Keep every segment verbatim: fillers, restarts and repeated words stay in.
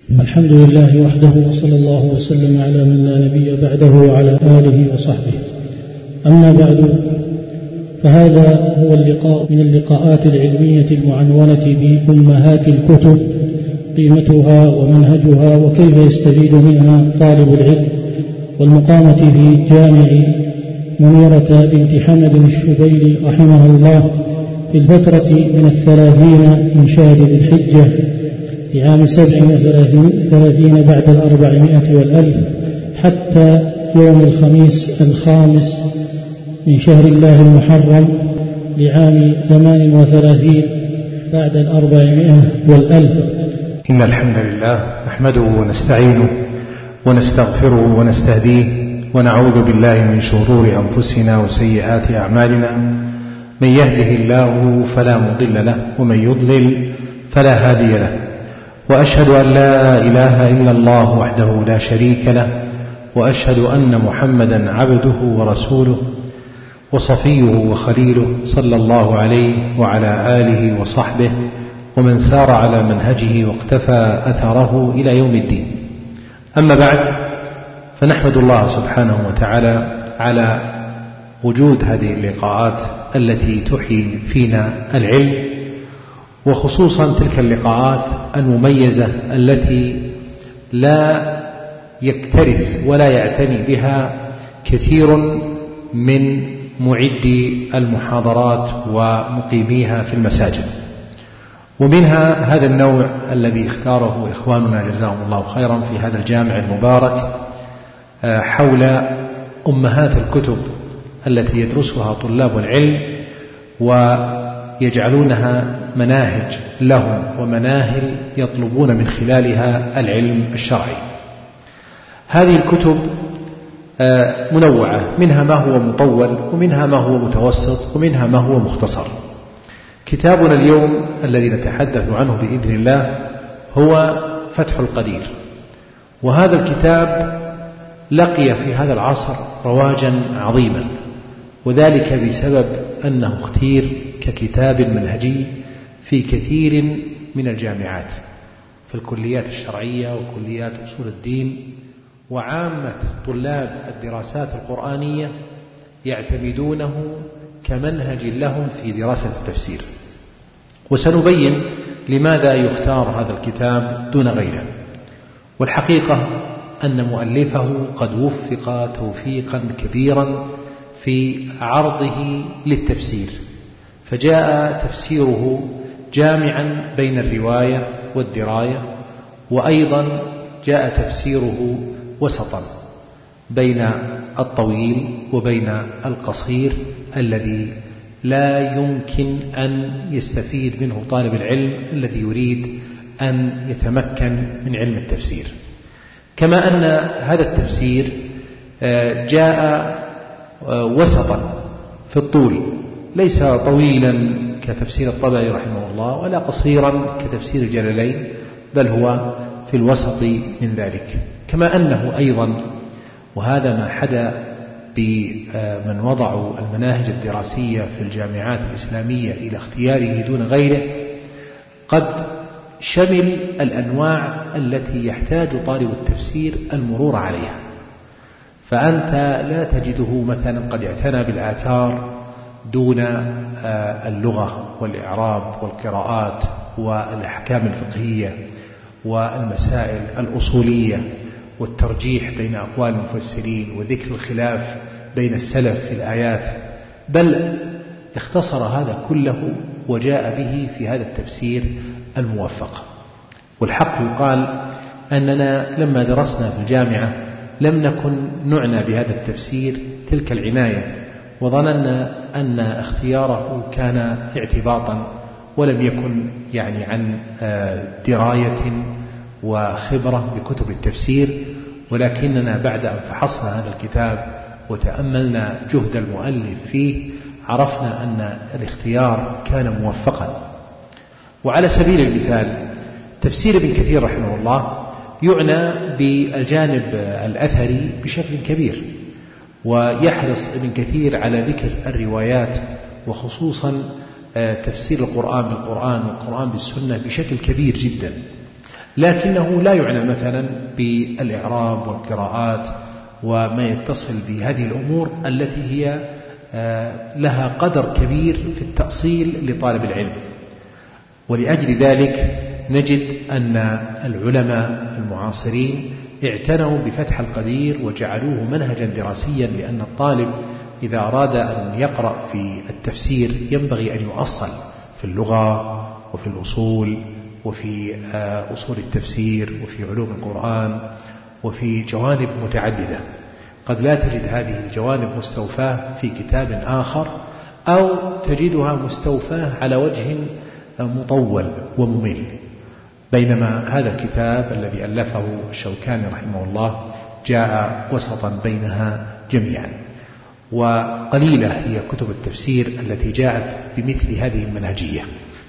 الحمد لله وحده وصلى الله وسلم على من لا نبي بعده وعلى آله وصحبه. أما بعد، فهذا هو اللقاء من اللقاءات العلمية المعنونة بأمهات الكتب، قيمتها ومنهجها وكيف يستفيد منها طالب العلم، والمقامة في جامع منيرة بنت حمد الشبيلي رحمه الله في الفترة من الثلاثين من شهر ذي الحجة لعام سبع وثلاثين بعد الأربعمائة والألف حتى يوم الخميس الخامس من شهر الله المحرم لعام ثمان وثلاثين بعد الأربعمائة والألف. إن الحمد لله نحمده ونستعينه ونستغفره ونستهديه ونعوذ بالله من شرور أنفسنا وسيئات أعمالنا، من يهده الله فلا مضل له ومن يضلل فلا هادي له، وأشهد أن لا إله إلا الله وحده لا شريك له، وأشهد أن محمدا عبده ورسوله وصفيه وخليله صلى الله عليه وعلى آله وصحبه ومن سار على منهجه واقتفى أثره إلى يوم الدين. أما بعد، فنحمد الله سبحانه وتعالى على وجود هذه اللقاءات التي تحيي فينا العلم، وخصوصا تلك اللقاءات المميزة التي لا يكترث ولا يعتني بها كثير من معدي المحاضرات ومقيميها في المساجد. ومنها هذا النوع الذي اختاره إخواننا جزاهم الله خيرا في هذا الجامع المبارك حول أمهات الكتب التي يدرسها طلاب العلم ويجعلونها مناهج لهم ومناهل يطلبون من خلالها العلم الشرعي. هذه الكتب منوعة، منها ما هو مطول ومنها ما هو متوسط ومنها ما هو مختصر. كتابنا اليوم الذي نتحدث عنه بإذن الله هو فتح القدير، وهذا الكتاب لقي في هذا العصر رواجا عظيما، وذلك بسبب أنه اختير ككتاب منهجي في كثير من الجامعات، في الكليات الشرعية وكليات أصول الدين، وعامة طلاب الدراسات القرآنية يعتمدونه كمنهج لهم في دراسة التفسير. وسنبين لماذا يختار هذا الكتاب دون غيره. والحقيقة أن مؤلفه قد وفق توفيقا كبيرا في عرضه للتفسير، فجاء تفسيره جامعا بين الرواية والدراية، وأيضا جاء تفسيره وسطا بين الطويل وبين القصير الذي لا يمكن أن يستفيد منه طالب العلم الذي يريد أن يتمكن من علم التفسير. كما أن هذا التفسير جاء وسطا في الطول، ليس طويلا كتفسير الطبري رحمه الله ولا قصيرا كتفسير الجلالين، بل هو في الوسط من ذلك. كما أنه أيضا، وهذا ما حدا بمن وضعوا المناهج الدراسية في الجامعات الإسلامية إلى اختياره دون غيره، قد شمل الأنواع التي يحتاج طالب التفسير المرور عليها. فأنت لا تجده مثلا قد اعتنى بالآثار دون اللغة والإعراب والقراءات والأحكام الفقهية والمسائل الأصولية والترجيح بين أقوال المفسرين وذكر الخلاف بين السلف في الآيات، بل اختصر هذا كله وجاء به في هذا التفسير الموفق. والحق يقال أننا لما درسنا في الجامعة لم نكن نعنى بهذا التفسير تلك العناية، وظننا أن اختياره كان اعتباطا ولم يكن يعني عن دراية وخبرة بكتب التفسير. ولكننا بعد أن فحصنا هذا الكتاب وتأملنا جهد المؤلف فيه عرفنا أن الاختيار كان موفقا. وعلى سبيل المثال تفسير ابن كثير رحمه الله يعنى بالجانب الأثري بشكل كبير، ويحرص ابن كثير على ذكر الروايات وخصوصا تفسير القرآن بالقرآن والقرآن بالسنة بشكل كبير جدا. لكنه لا يعنى مثلا بالإعراب والقراءات وما يتصل بهذه الأمور التي هي لها قدر كبير في التأصيل لطالب العلم. ولأجل ذلك نجد أن العلماء المعاصرين اعتنوا بفتح القدير وجعلوه منهجا دراسيا، لأن الطالب إذا أراد أن يقرأ في التفسير ينبغي أن يؤصل في اللغة وفي الأصول وفي أصول التفسير وفي علوم القرآن وفي جوانب متعددة قد لا تجد هذه الجوانب مستوفاة في كتاب آخر، أو تجدها مستوفاة على وجه مطول وممل، بينما هذا الكتاب الذي ألفه الشوكاني رحمه الله جاء وسطا بينها جميعا. وقليلة هي كتب التفسير التي جاءت بمثل هذه المنهجية.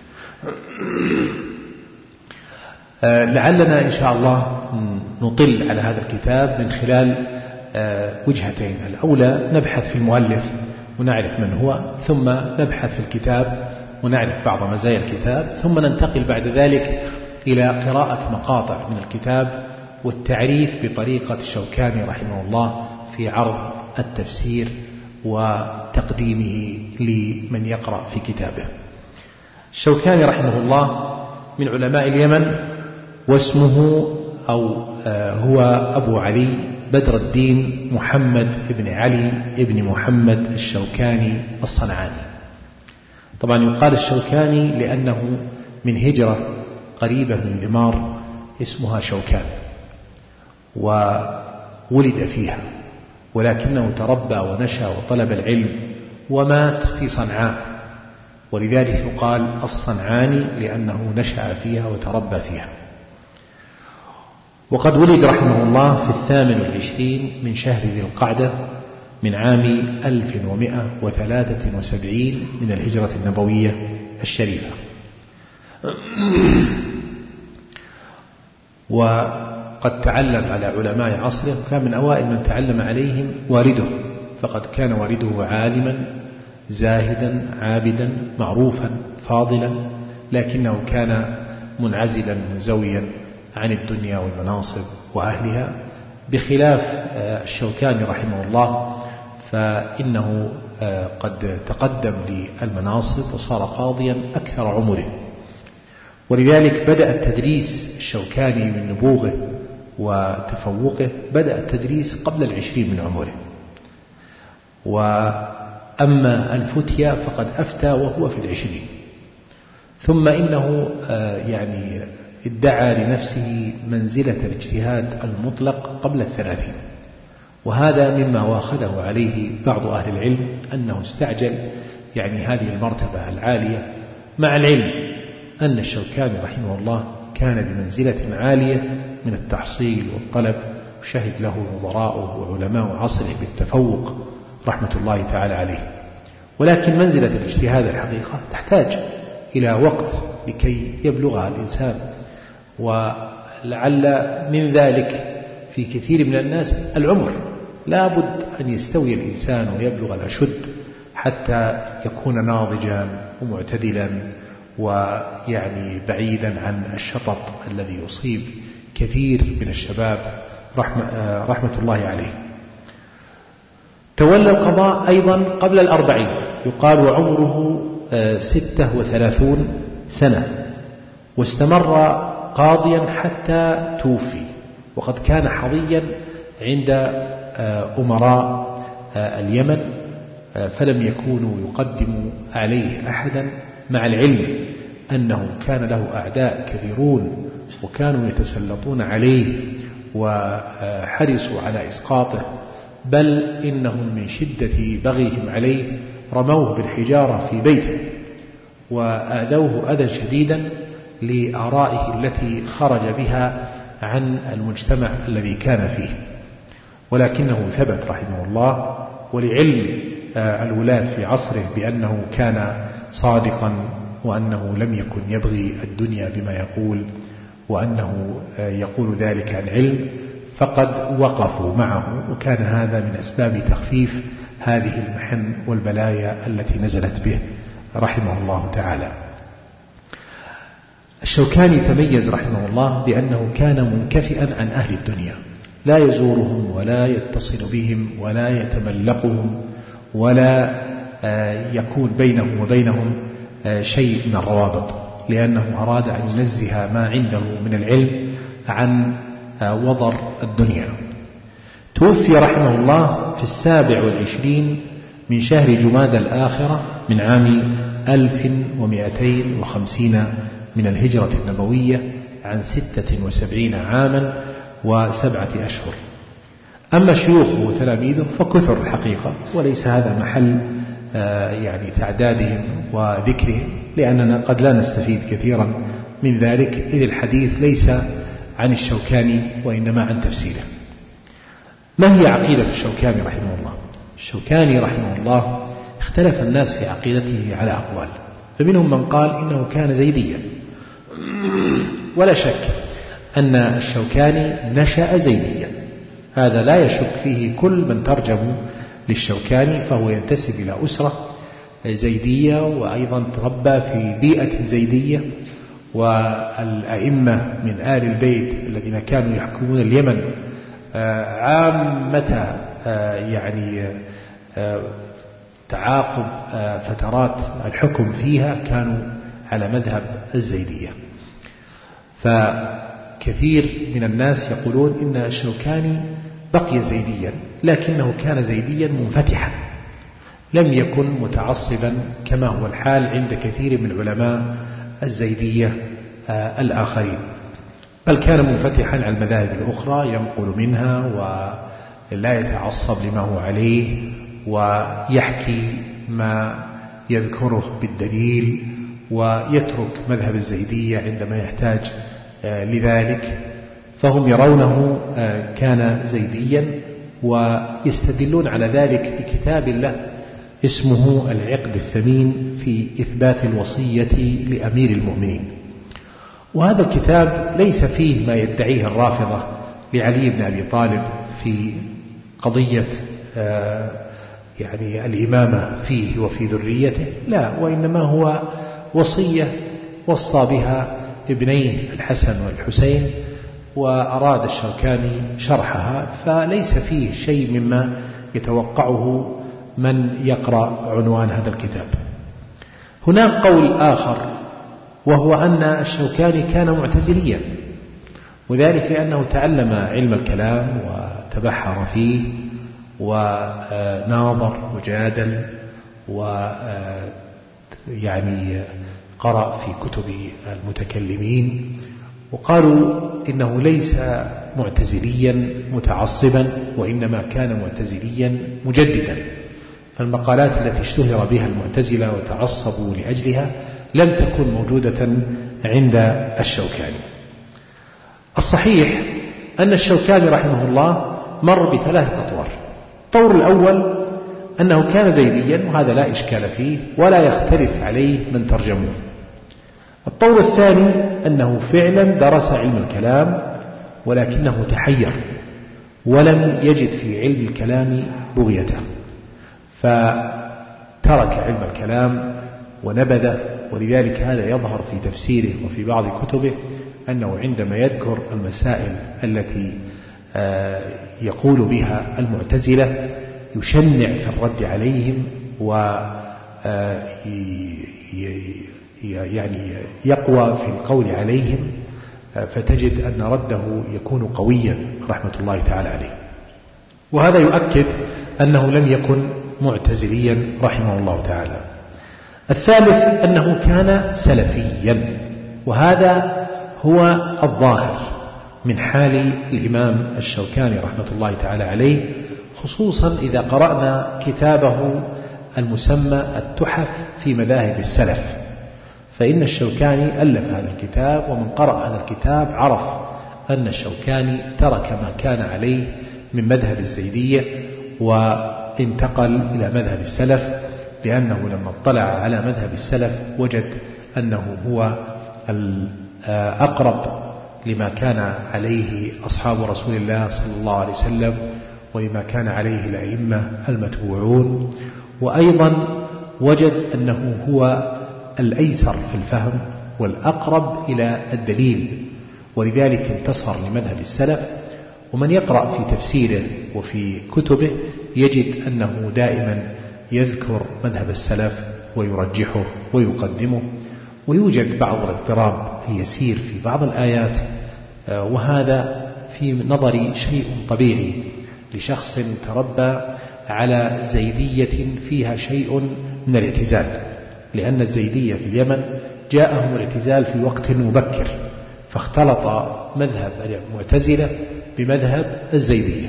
لعلنا إن شاء الله نطل على هذا الكتاب من خلال وجهتين: الأولى نبحث في المؤلف ونعرف من هو، ثم نبحث في الكتاب ونعرف بعض مزايا الكتاب، ثم ننتقل بعد ذلك إلى قراءة مقاطع من الكتاب والتعريف بطريقة الشوكاني رحمه الله في عرض التفسير وتقديمه لمن يقرأ في كتابه. الشوكاني رحمه الله من علماء اليمن، واسمه أو هو أبو علي بدر الدين محمد بن علي بن محمد الشوكاني الصنعاني. طبعا يقال الشوكاني لأنه من هجرة قريبة من دمار اسمها شوكان، وولد فيها، ولكنه تربى ونشأ وطلب العلم ومات في صنعاء، ولذلك يقال الصنعاني لأنه نشأ فيها وتربى فيها. وقد ولد رحمه الله في الثامن والعشرين من شهر ذي القعدة من عام ألف ومئة وثلاثة وسبعين من الهجرة النبوية الشريفة. وقد تعلم على علماء عصره، كان من أوائل من تعلم عليهم والده، فقد كان والده عالما زاهدا عابدا معروفا فاضلا، لكنه كان منعزلا منزويا عن الدنيا والمناصب وأهلها، بخلاف الشوكاني رحمه الله فإنه قد تقدم للمناصب وصار قاضيا أكثر عمره. ولذلك بدأ التدريس الشوكاني من نبوغه وتفوقه، بدأ التدريس قبل العشرين من عمره. وأما الفتية فقد أفتى وهو في العشرين، ثم إنه يعني ادعى لنفسه منزلة الاجتهاد المطلق قبل الثلاثين، وهذا مما واخذه عليه بعض أهل العلم، أنه استعجل يعني هذه المرتبة العالية، مع العلم أن الشوكاني رحمه الله كان بمنزلة عالية من التحصيل والطلب، وشهد له نظراؤه وعلماء عصره بالتفوق رحمة الله تعالى عليه. ولكن منزلة الاجتهاد الحقيقة تحتاج إلى وقت لكي يبلغها الإنسان، ولعل من ذلك في كثير من الناس العمر، لا بد أن يستوي الإنسان ويبلغ الأشد حتى يكون ناضجا ومعتدلا ويعني بعيدا عن الشطط الذي يصيب كثير من الشباب رحمة, رحمة الله عليه. تولى القضاء أيضا قبل الأربعين، يقال وعمره ستة وثلاثون سنة، واستمر قاضيا حتى توفي، وقد كان حظيا عند أمراء اليمن، فلم يكونوا يقدموا عليه أحدا، مع العلم أنه كان له أعداء كثيرون وكانوا يتسلطون عليه وحرصوا على إسقاطه، بل إنهم من شدة بغيهم عليه رموه بالحجارة في بيته وآذوه أذى شديدا لآرائه التي خرج بها عن المجتمع الذي كان فيه، ولكنه ثبت رحمه الله، ولعلم الولاة في عصره بأنه كان صادقا، وأنه لم يكن يبغي الدنيا بما يقول، وأنه يقول ذلك عن علم، فقد وقفوا معه، وكان هذا من أسباب تخفيف هذه المحن والبلايا التي نزلت به رحمه الله تعالى. الشوكاني تميز رحمه الله بأنه كان منكفئا عن أهل الدنيا، لا يزورهم ولا يتصل بهم ولا يتملقهم ولا يكون بينه وبينهم شيء من الروابط، لأنه أراد أن ينزه ما عنده من العلم عن وضر الدنيا. توفي رحمه الله في السابع والعشرين من شهر جمادى الآخرة من عام ألف ومئتين وخمسين من الهجرة النبوية عن ستة وسبعين عاما وسبعة أشهر. أما شيوخه وتلاميذه فكثر الحقيقة، وليس هذا محل يعني تعدادهم وذكرهم، لأننا قد لا نستفيد كثيرا من ذلك، إذ الحديث ليس عن الشوكاني وإنما عن تفسيره. ما هي عقيدة الشوكاني رحمه الله؟ الشوكاني رحمه الله اختلف الناس في عقيدته على أقوال، فمنهم من قال إنه كان زيديا، ولا شك أن الشوكاني نشأ زيديا، هذا لا يشك فيه كل من ترجم للشوكاني، فهو ينتسب إلى أسرة زيدية، وأيضا تربى في بيئة زيدية، والأئمة من آل البيت الذين كانوا يحكمون اليمن عامة يعني تعاقب فترات الحكم فيها كانوا على مذهب الزيدية. فكثير من الناس يقولون إن الشوكاني بقي زيديا، لكنه كان زيديا منفتحا، لم يكن متعصبا كما هو الحال عند كثير من علماء الزيدية الآخرين، بل كان منفتحا على المذاهب الأخرى، ينقل منها ولا يتعصب لما هو عليه، ويحكي ما يذكره بالدليل، ويترك مذهب الزيدية عندما يحتاج لذلك. فهم يرونه كان زيديا، ويستدلون على ذلك بكتاب له اسمه العقد الثمين في إثبات الوصية لأمير المؤمنين. وهذا الكتاب ليس فيه ما يدعيه الرافضة لعلي بن أبي طالب في قضية يعني الإمامة فيه وفي ذريته، لا، وإنما هو وصية وصى بها ابنيه الحسن والحسين، وأراد الشوكاني شرحها، فليس فيه شيء مما يتوقعه من يقرأ عنوان هذا الكتاب. هناك قول آخر، وهو أن الشوكاني كان معتزليا، وذلك لأنه تعلم علم الكلام وتبحر فيه وناظر وجادل، ويعني قرأ في كتب المتكلمين، وقالوا إنه ليس معتزليا متعصبا، وإنما كان معتزليا مجددا. فالمقالات التي اشتهر بها المعتزلة وتعصبوا لأجلها لم تكن موجودة عند الشوكاني. الصحيح أن الشوكاني رحمه الله مر بثلاثة أطوار. الطور الأول أنه كان زيديا، وهذا لا إشكال فيه ولا يختلف عليه من ترجمه. الطور الثاني أنه فعلا درس علم الكلام، ولكنه تحير ولم يجد في علم الكلام بغيته، فترك علم الكلام ونبذه. ولذلك هذا يظهر في تفسيره وفي بعض كتبه، أنه عندما يذكر المسائل التي يقول بها المعتزلة يشنع في الرد عليهم، و يعني يقوى في القول عليهم، فتجد أن رده يكون قويا رحمة الله تعالى عليه. وهذا يؤكد أنه لم يكن معتزليا رحمه الله تعالى. الثالث أنه كان سلفيا، وهذا هو الظاهر من حال الإمام الشوكاني رحمة الله تعالى عليه، خصوصا إذا قرأنا كتابه المسمى التحف في مذاهب السلف، فإن الشوكاني ألف هذا الكتاب، ومن قرأ هذا الكتاب عرف أن الشوكاني ترك ما كان عليه من مذهب الزيدية وانتقل إلى مذهب السلف، لأنه لما اطلع على مذهب السلف وجد أنه هو الأقرب لما كان عليه أصحاب رسول الله صلى الله عليه وسلم، ولما كان عليه الأئمة المتبوعون، وأيضا وجد أنه هو الأيسر في الفهم والأقرب إلى الدليل، ولذلك انتصر لمذهب السلف. ومن يقرأ في تفسيره وفي كتبه يجد أنه دائما يذكر مذهب السلف ويرجحه ويقدمه، ويوجد بعض الاضطراب يسير في بعض الآيات، وهذا في نظري شيء طبيعي لشخص تربى على زيدية فيها شيء من الاعتزال، لأن الزيدية في اليمن جاءهم الاعتزال في وقت مبكر، فاختلط مذهب المعتزلة بمذهب الزيدية،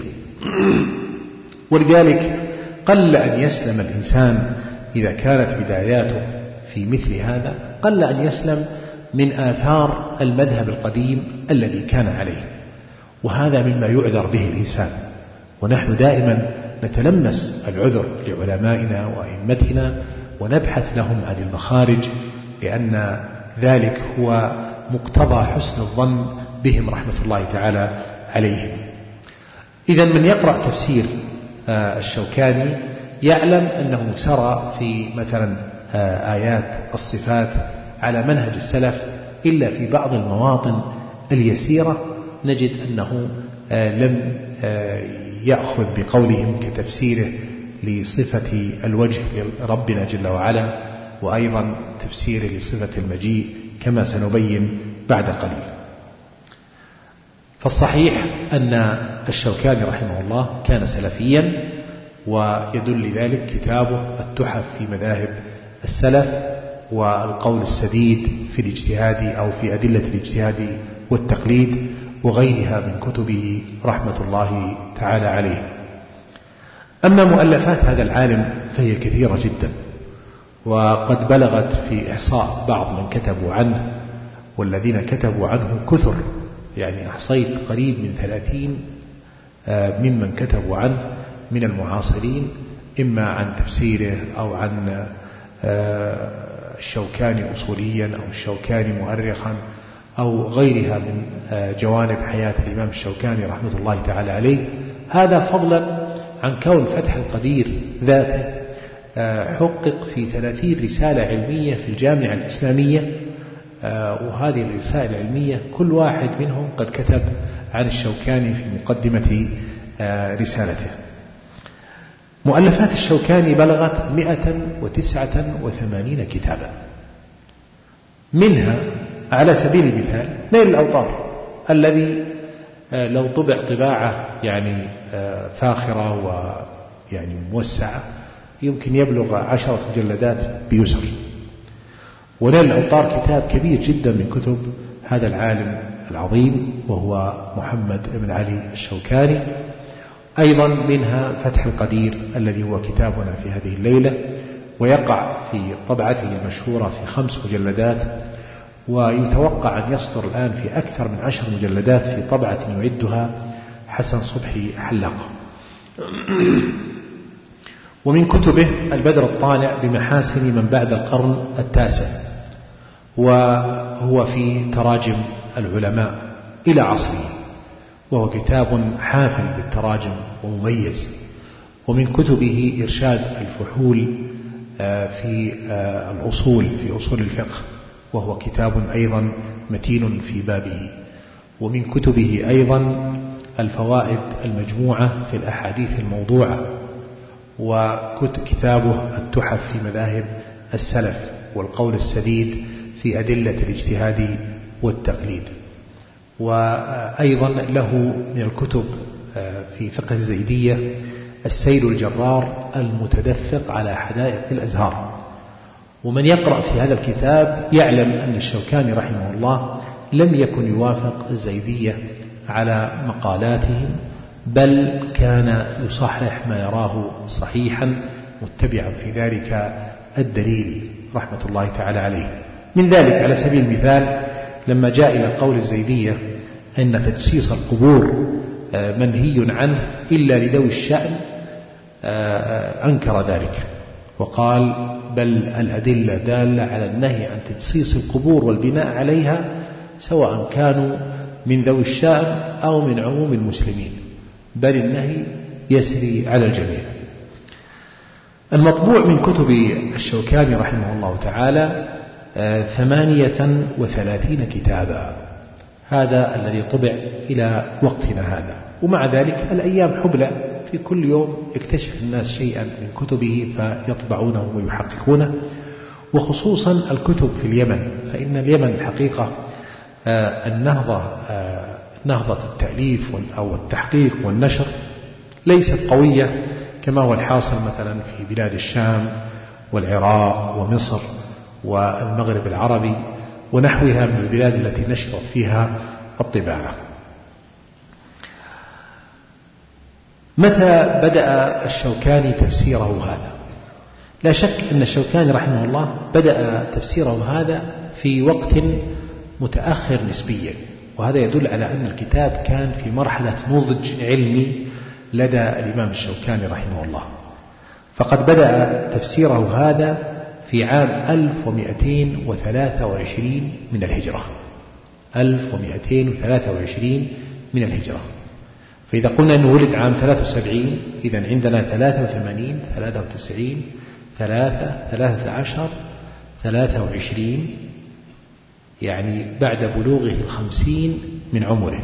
ولذلك قل أن يسلم الإنسان إذا كانت بداياته في مثل هذا، قل أن يسلم من آثار المذهب القديم الذي كان عليه، وهذا مما يعذر به الإنسان. ونحن دائما نتلمس العذر لعلمائنا وأئمتنا ونبحث لهم عن المخارج، لأن ذلك هو مقتضى حسن الظن بهم رحمة الله تعالى عليهم. إذا من يقرأ تفسير الشوكاني يعلم أنه سرى في مثلا آيات الصفات على منهج السلف، إلا في بعض المواطن اليسيرة نجد أنه لم يأخذ بقولهم كتفسيره لصفة الوجه لربنا جل وعلا، وأيضا تفسيره لصفة المجيء كما سنبين بعد قليل. فالصحيح أن الشوكاني رحمه الله كان سلفيا، ويدل ذلك كتابه التحف في مذاهب السلف والقول السديد في الاجتهاد أو في أدلة الاجتهاد والتقليد وغيرها من كتبه رحمة الله تعالى عليه. أما مؤلفات هذا العالم فهي كثيرة جدا، وقد بلغت في إحصاء بعض من كتبوا عنه، والذين كتبوا عنه كثر، يعني أحصيت قريب من ثلاثين ممن كتبوا عنه من المعاصرين، إما عن تفسيره أو عن الشوكاني أصوليا أو الشوكاني مؤرخا أو غيرها من جوانب حياة الإمام الشوكاني رحمة الله تعالى عليه. هذا فضلا عن كون فتح القدير ذاته حقق في ثلاثين رسالة علمية في الجامعة الإسلامية، وهذه الرسائل العلمية كل واحد منهم قد كتب عن الشوكاني في مقدمة رسالته. مؤلفات الشوكاني بلغت مئة وتسعة وثمانين كتابا، منها على سبيل المثال نيل الأوطار الذي لو طبع طباعة يعني فاخرة ويعني موسعة يمكن يبلغ عشرة مجلدات بيسر. ونيل الأوطار كتاب كبير جدا من كتب هذا العالم العظيم وهو محمد بن علي الشوكاني. أيضا منها فتح القدير الذي هو كتابنا في هذه الليلة، ويقع في طبعته المشهورة في خمس مجلدات، ويتوقع أن يصدر الآن في أكثر من عشر مجلدات في طبعة يعدها حسن صبحي حلاق. ومن كتبه البدر الطالع بمحاسن من بعد القرن التاسع، وهو في تراجم العلماء إلى عصره، وهو كتاب حافل بالتراجم ومميز. ومن كتبه إرشاد الفحول في الأصول في أصول الفقه، وهو كتاب أيضا متين في بابه. ومن كتبه أيضا الفوائد المجموعة في الأحاديث الموضوعة، وكتابه التحف في مذاهب السلف والقول السديد في أدلة الاجتهاد والتقليد. وأيضا له من الكتب في فقه الزيدية السيل الجرار المتدفق على حدائق الأزهار. ومن يقرأ في هذا الكتاب يعلم أن الشوكاني رحمه الله لم يكن يوافق الزيدية على مقالاتهم، بل كان يصحح ما يراه صحيحا متبعا في ذلك الدليل رحمة الله تعالى عليه. من ذلك على سبيل المثال لما جاء إلى قول الزيدية أن تجسيس القبور منهي عنه إلا لذوي الشأن، أنكر ذلك وقال بل الأدلة دالة على النهي عن تجسيس القبور والبناء عليها سواء كانوا من ذوي الشأن أو من عموم المسلمين، بل النهي يسري على الجميع. المطبوع من كتب الشوكاني رحمه الله تعالى ثمانية وثلاثين كتابا. هذا الذي طبع إلى وقتنا هذا. ومع ذلك الأيام حبلى، في كل يوم يكتشف الناس شيئا من كتبه فيطبعونه ويحققونه، وخصوصا الكتب في اليمن، فإن اليمن الحقيقة النهضة نهضة التأليف أو التحقيق والنشر ليست قوية كما هو الحاصل مثلا في بلاد الشام والعراق ومصر والمغرب العربي ونحوها من البلاد التي نشرت فيها الطباعة. متى بدأ الشوكاني تفسيره هذا؟ لا شك أن الشوكاني رحمه الله بدأ تفسيره هذا في وقت متأخر نسبيا، وهذا يدل على أن الكتاب كان في مرحلة نضج علمي لدى الإمام الشوكاني رحمه الله. فقد بدأ تفسيره هذا في عام ألف ومئتين وثلاثة وعشرين من الهجرة ألف ومئتين وثلاثة وعشرين من الهجرة. فإذا قلنا أنه ولد عام ثلاثة وسبعين، إذن عندنا ثلاثة وثمانين، ثلاثة وتسعين، ثلاثة، ثلاثة عشر، ثلاثة وعشرين، يعني بعد بلوغه الخمسين من عمره.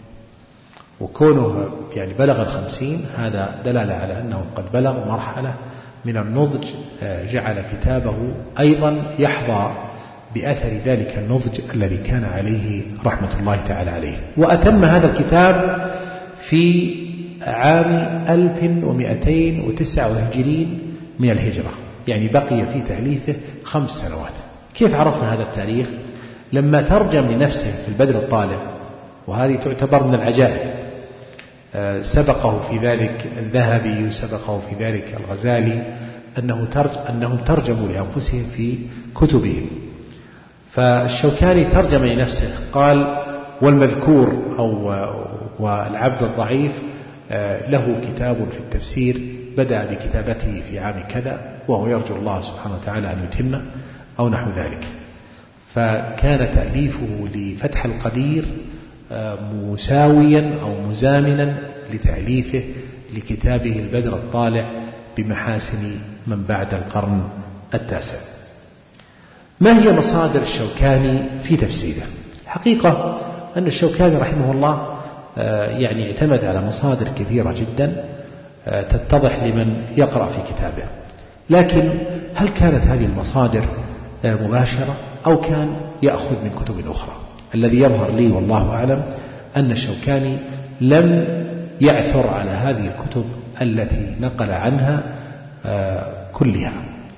وكونه يعني بلغ الخمسين هذا دلالة على أنه قد بلغ مرحلة من النضج جعل كتابه أيضا يحظى بأثر ذلك النضج الذي كان عليه رحمة الله تعالى عليه. وأتم هذا الكتاب في عام ألف ومئتين وتسعة وعشرين من الهجرة، يعني بقي في تأليفه خمس سنوات. كيف عرفنا هذا التاريخ؟ لما ترجم لنفسه في البدر الطالع، وهذه تعتبر من العجائب، سبقه في ذلك الذهبي وسبقه في ذلك الغزالي أنه ترج أنهم ترجموا لأنفسهم في كتبهم. فالشوكاني ترجم لنفسه قال: والمذكور أو والعبد الضعيف له كتاب في التفسير بدأ بكتابته في عام كذا وهو يرجو الله سبحانه وتعالى أن يتمه أو نحو ذلك. فكان تأليفه لفتح القدير مساويا أو مزامنا لتأليفه لكتابه البدر الطالع بمحاسن من بعد القرن التاسع. ما هي مصادر الشوكاني في تفسيره؟ حقيقة أن الشوكاني رحمه الله يعني اعتمد على مصادر كثيرة جدا تتضح لمن يقرأ في كتابه، لكن هل كانت هذه المصادر مباشرة أو كان يأخذ من كتب أخرى؟ الذي يظهر لي والله أعلم أن الشوكاني لم يعثر على هذه الكتب التي نقل عنها كلها،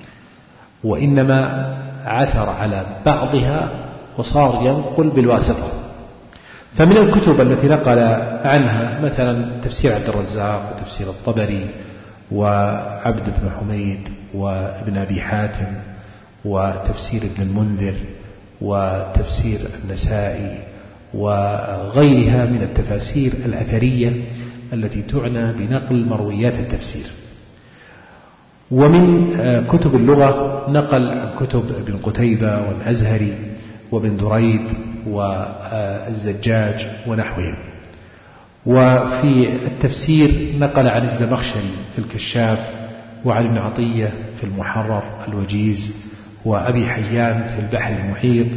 وإنما عثر على بعضها وصار ينقل بالواسطة. فمن الكتب التي نقل عنها مثلا تفسير عبد الرزاق وتفسير الطبري وعبد بن حميد وابن أبي حاتم وتفسير ابن المنذر وتفسير النسائي وغيرها من التفاسير الأثرية التي تعنى بنقل مرويات التفسير. ومن كتب اللغة نقل عن كتب ابن قتيبة والأزهري وابن دريد والزجاج ونحوهم. وفي التفسير نقل عن الزمخشري في الكشاف وعن ابن عطية في المحرر الوجيز وأبي حيان في البحر المحيط.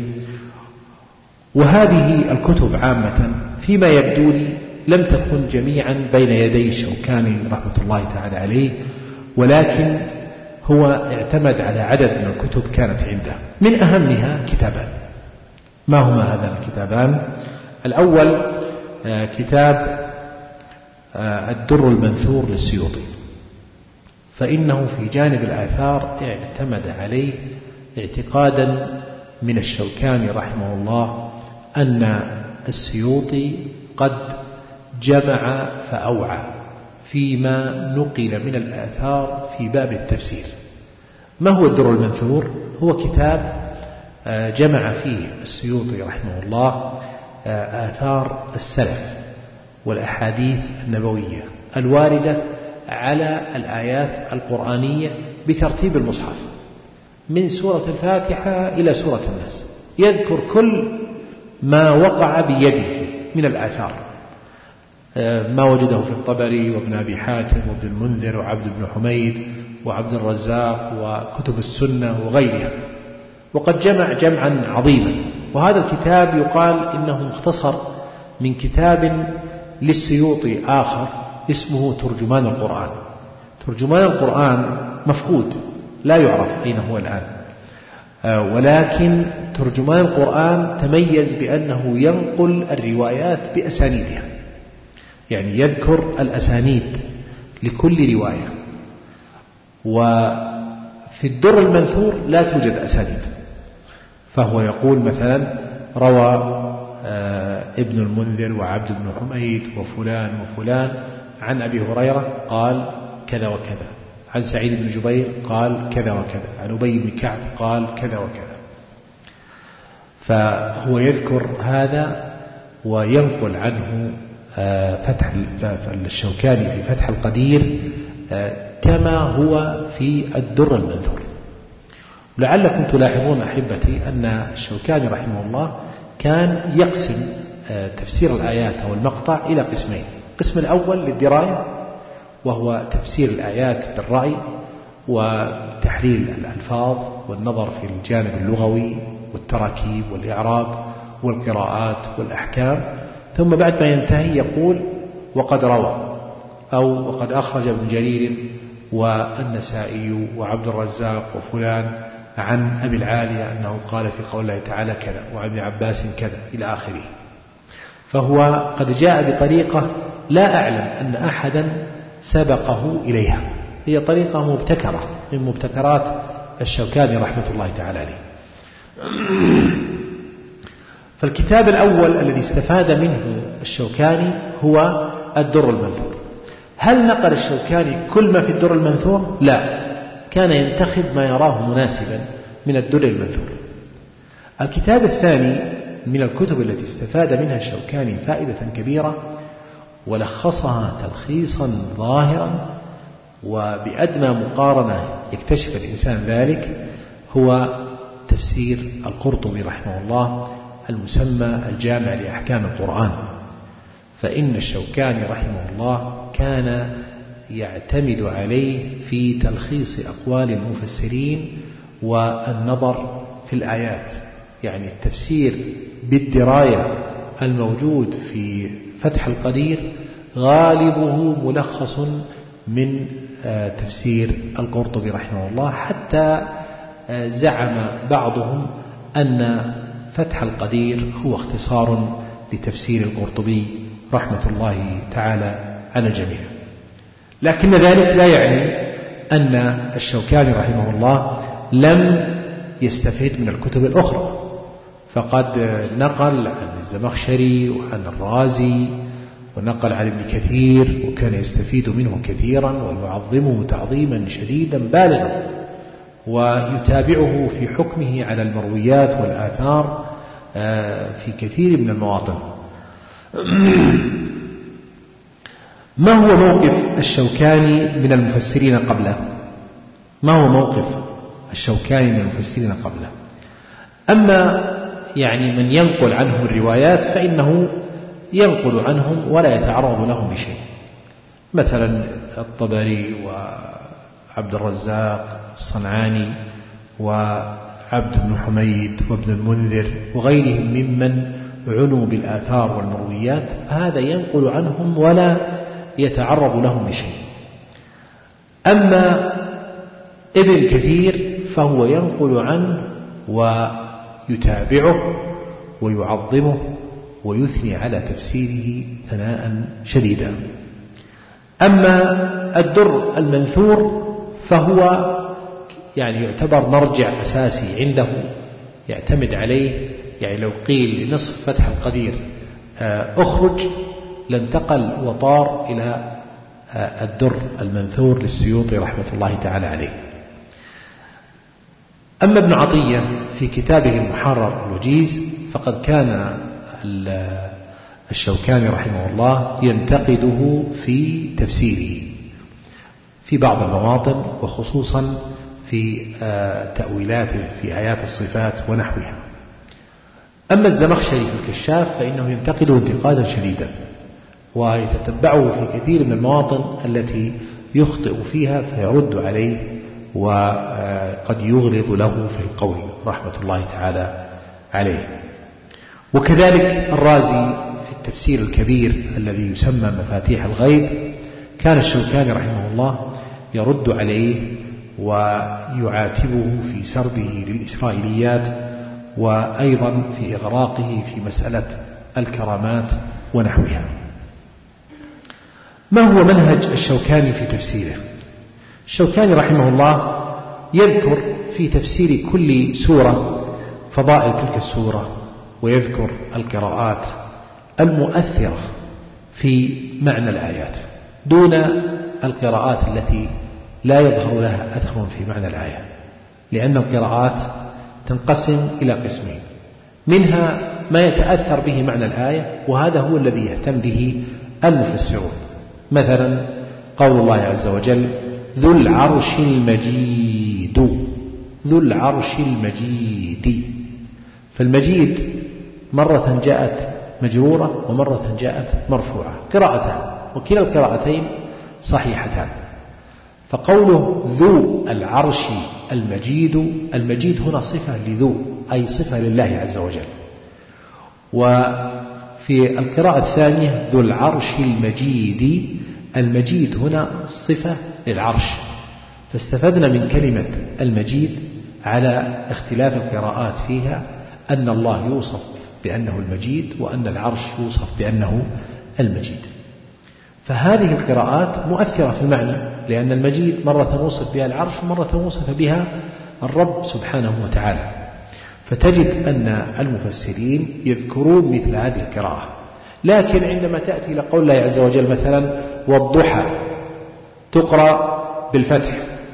وهذه الكتب عامة فيما يبدو لي لم تكن جميعا بين يدي الشوكاني رحمة الله تعالى عليه، ولكن هو اعتمد على عدد من الكتب كانت عنده. من أهمها كتابان. ما هما هذان الكتابان؟ الأول كتاب الدر المنثور للسيوطي، فإنه في جانب الآثار اعتمد عليه اعتقادا من الشوكاني رحمه الله أن السيوطي قد جمع فأوعى فيما نقل من الآثار في باب التفسير. ما هو الدر المنثور؟ هو كتاب جمع فيه السيوطي رحمه الله آثار السلف والأحاديث النبوية الواردة على الآيات القرآنية بترتيب المصحف من سورة الفاتحة إلى سورة الناس، يذكر كل ما وقع بيده من الآثار، ما وجده في الطبري وابن أبي حاتم وابن المنذر وعبد بن حميد وعبد الرزاق وكتب السنة وغيرها. وقد جمع جمعا عظيما. وهذا الكتاب يقال إنه مختصر من كتاب للسيوطي آخر اسمه ترجمان القرآن. ترجمان القرآن مفقود لا يعرف أين هو الآن، ولكن ترجمان القرآن تميز بأنه ينقل الروايات بأسانيدها، يعني يذكر الأسانيد لكل رواية. وفي الدر المنثور لا توجد أسانيد، فهو يقول مثلا روى ابن المنذر وعبد بن حميد وفلان وفلان عن أبي هريرة قال كذا وكذا، عن سعيد بن جبير قال كذا وكذا، عن أبي بن كعب قال كذا وكذا. فهو يذكر هذا وينقل عنه فتح الشوكاني في فتح القدير كما هو في الدر المنثور. لعلكم تلاحظون أحبتي أن الشوكاني رحمه الله كان يقسم تفسير الآيات أو المقطع إلى قسمين. القسم الأول للدراية وهو تفسير الآيات بالرأي وتحليل الألفاظ والنظر في الجانب اللغوي والتراكيب والإعراب والقراءات والأحكام، ثم بعد ما ينتهي يقول وقد روى أو وقد أخرج ابن جرير والنسائي وعبد الرزاق وفلان عن أبي العالية أنه قال في قول الله تعالى كذا، وعن ابن عباس كذا إلى آخره. فهو قد جاء بطريقة لا أعلم أن أحدا سبقه إليها، هي طريقة مبتكرة من مبتكرات الشوكاني رحمة الله تعالى عليه. فالكتاب الأول الذي استفاد منه الشوكاني هو الدر المنثور. هل نقل الشوكاني كل ما في الدر المنثور؟ لا، كان ينتخب ما يراه مناسبا من الدر المنثور. الكتاب الثاني من الكتب التي استفاد منها الشوكاني فائدة كبيرة ولخصها تلخيصا ظاهرا وبأدنى مقارنة يكتشف الإنسان ذلك، هو تفسير القرطبي رحمه الله المسمى الجامع لأحكام القرآن. فإن الشوكاني رحمه الله كان يعتمد عليه في تلخيص أقوال المفسرين والنظر في الآيات، يعني التفسير بالدراية الموجود في فتح القدير غالبه ملخص من تفسير القرطبي رحمه الله، حتى زعم بعضهم أن فتح القدير هو اختصار لتفسير القرطبي رحمة الله تعالى على الجميع. لكن ذلك لا يعني أن الشوكاني رحمه الله لم يستفيد من الكتب الأخرى، فقد نقل عن الزمخشري وعن الرازي ونقل عن ابن كثير، وكان يستفيد منه كثيرا ويعظمه تعظيما شديدا بالغا، ويتابعه في حكمه على المرويات والآثار في كثير من المواطن. ما هو موقف الشوكاني من المفسرين قبله؟ ما هو موقف الشوكاني من المفسرين قبله؟ أما يعني من ينقل عنهم الروايات فإنه ينقل عنهم ولا يتعرض لهم بشيء، مثلا الطبري وعبد الرزاق الصنعاني وعبد بن حميد وابن المنذر وغيرهم ممن عنوا بالآثار والمرويات، هذا ينقل عنهم ولا يتعرض لهم بشيء. أما ابن كثير فهو ينقل عنه ويتابعه ويعظمه ويثني على تفسيره ثناء شديدا. أما الدر المنثور فهو يعني يعتبر مرجع أساسي عنده يعتمد عليه، يعني لو قيل لنصف فتح القدير أخرج لانتقل وطار إلى الدر المنثور للسيوطي رحمة الله تعالى عليه. أما ابن عطية في كتابه المحرر الوجيز فقد كان الشوكاني رحمه الله ينتقده في تفسيره في بعض المواطن، وخصوصا في تأويلاته في آيات الصفات ونحوها. أما الزمخشري في الكشاف فإنه ينتقده انتقادا شديدا ويتتبعه في كثير من المواطن التي يخطئ فيها فيرد عليه وقد يغلظ له في القول. رحمة الله تعالى عليه. وكذلك الرازي في التفسير الكبير الذي يسمى مفاتيح الغيب كان الشوكاني رحمه الله يرد عليه ويعاتبه في سرده للإسرائيليات، وأيضا في إغراقه في مسألة الكرامات ونحوها. ما هو منهج الشوكاني في تفسيره؟ الشوكاني رحمه الله يذكر في تفسير كل سورة فضائل تلك السورة، ويذكر القراءات المؤثرة في معنى الآيات دون القراءات التي لا يظهر لها أثر في معنى الآية، لأن القراءات تنقسم إلى قسمين، منها ما يتأثر به معنى الآية، وهذا هو الذي يهتم به المفسرون. مثلا قول الله عز وجل ذو العرش المجيد، ذو العرش المجيد، فالمجيد مرة جاءت مجرورة ومرة جاءت مرفوعة، قراءتان، وكلا القراءتين صحيحتان. فقوله ذو العرش المجيد، المجيد هنا صفة لذو، أي صفة لله عز وجل. وفي القراءة الثانية ذو العرش المجيد، المجيد هنا صفة للعرش، فاستفدنا من كلمة المجيد على اختلاف القراءات فيها أن الله يوصف بأنه المجيد، وأن العرش يوصف بأنه المجيد. فهذه القراءات مؤثرة في المعنى، لأن المجيد مرة وصف بها العرش ومرة وصف بها الرب سبحانه وتعالى. فتجد أن المفسرين يذكرون مثل هذه القراءة. لكن عندما تأتي إلى قول الله عز وجل مثلا والضحى، تقرأ بالفتح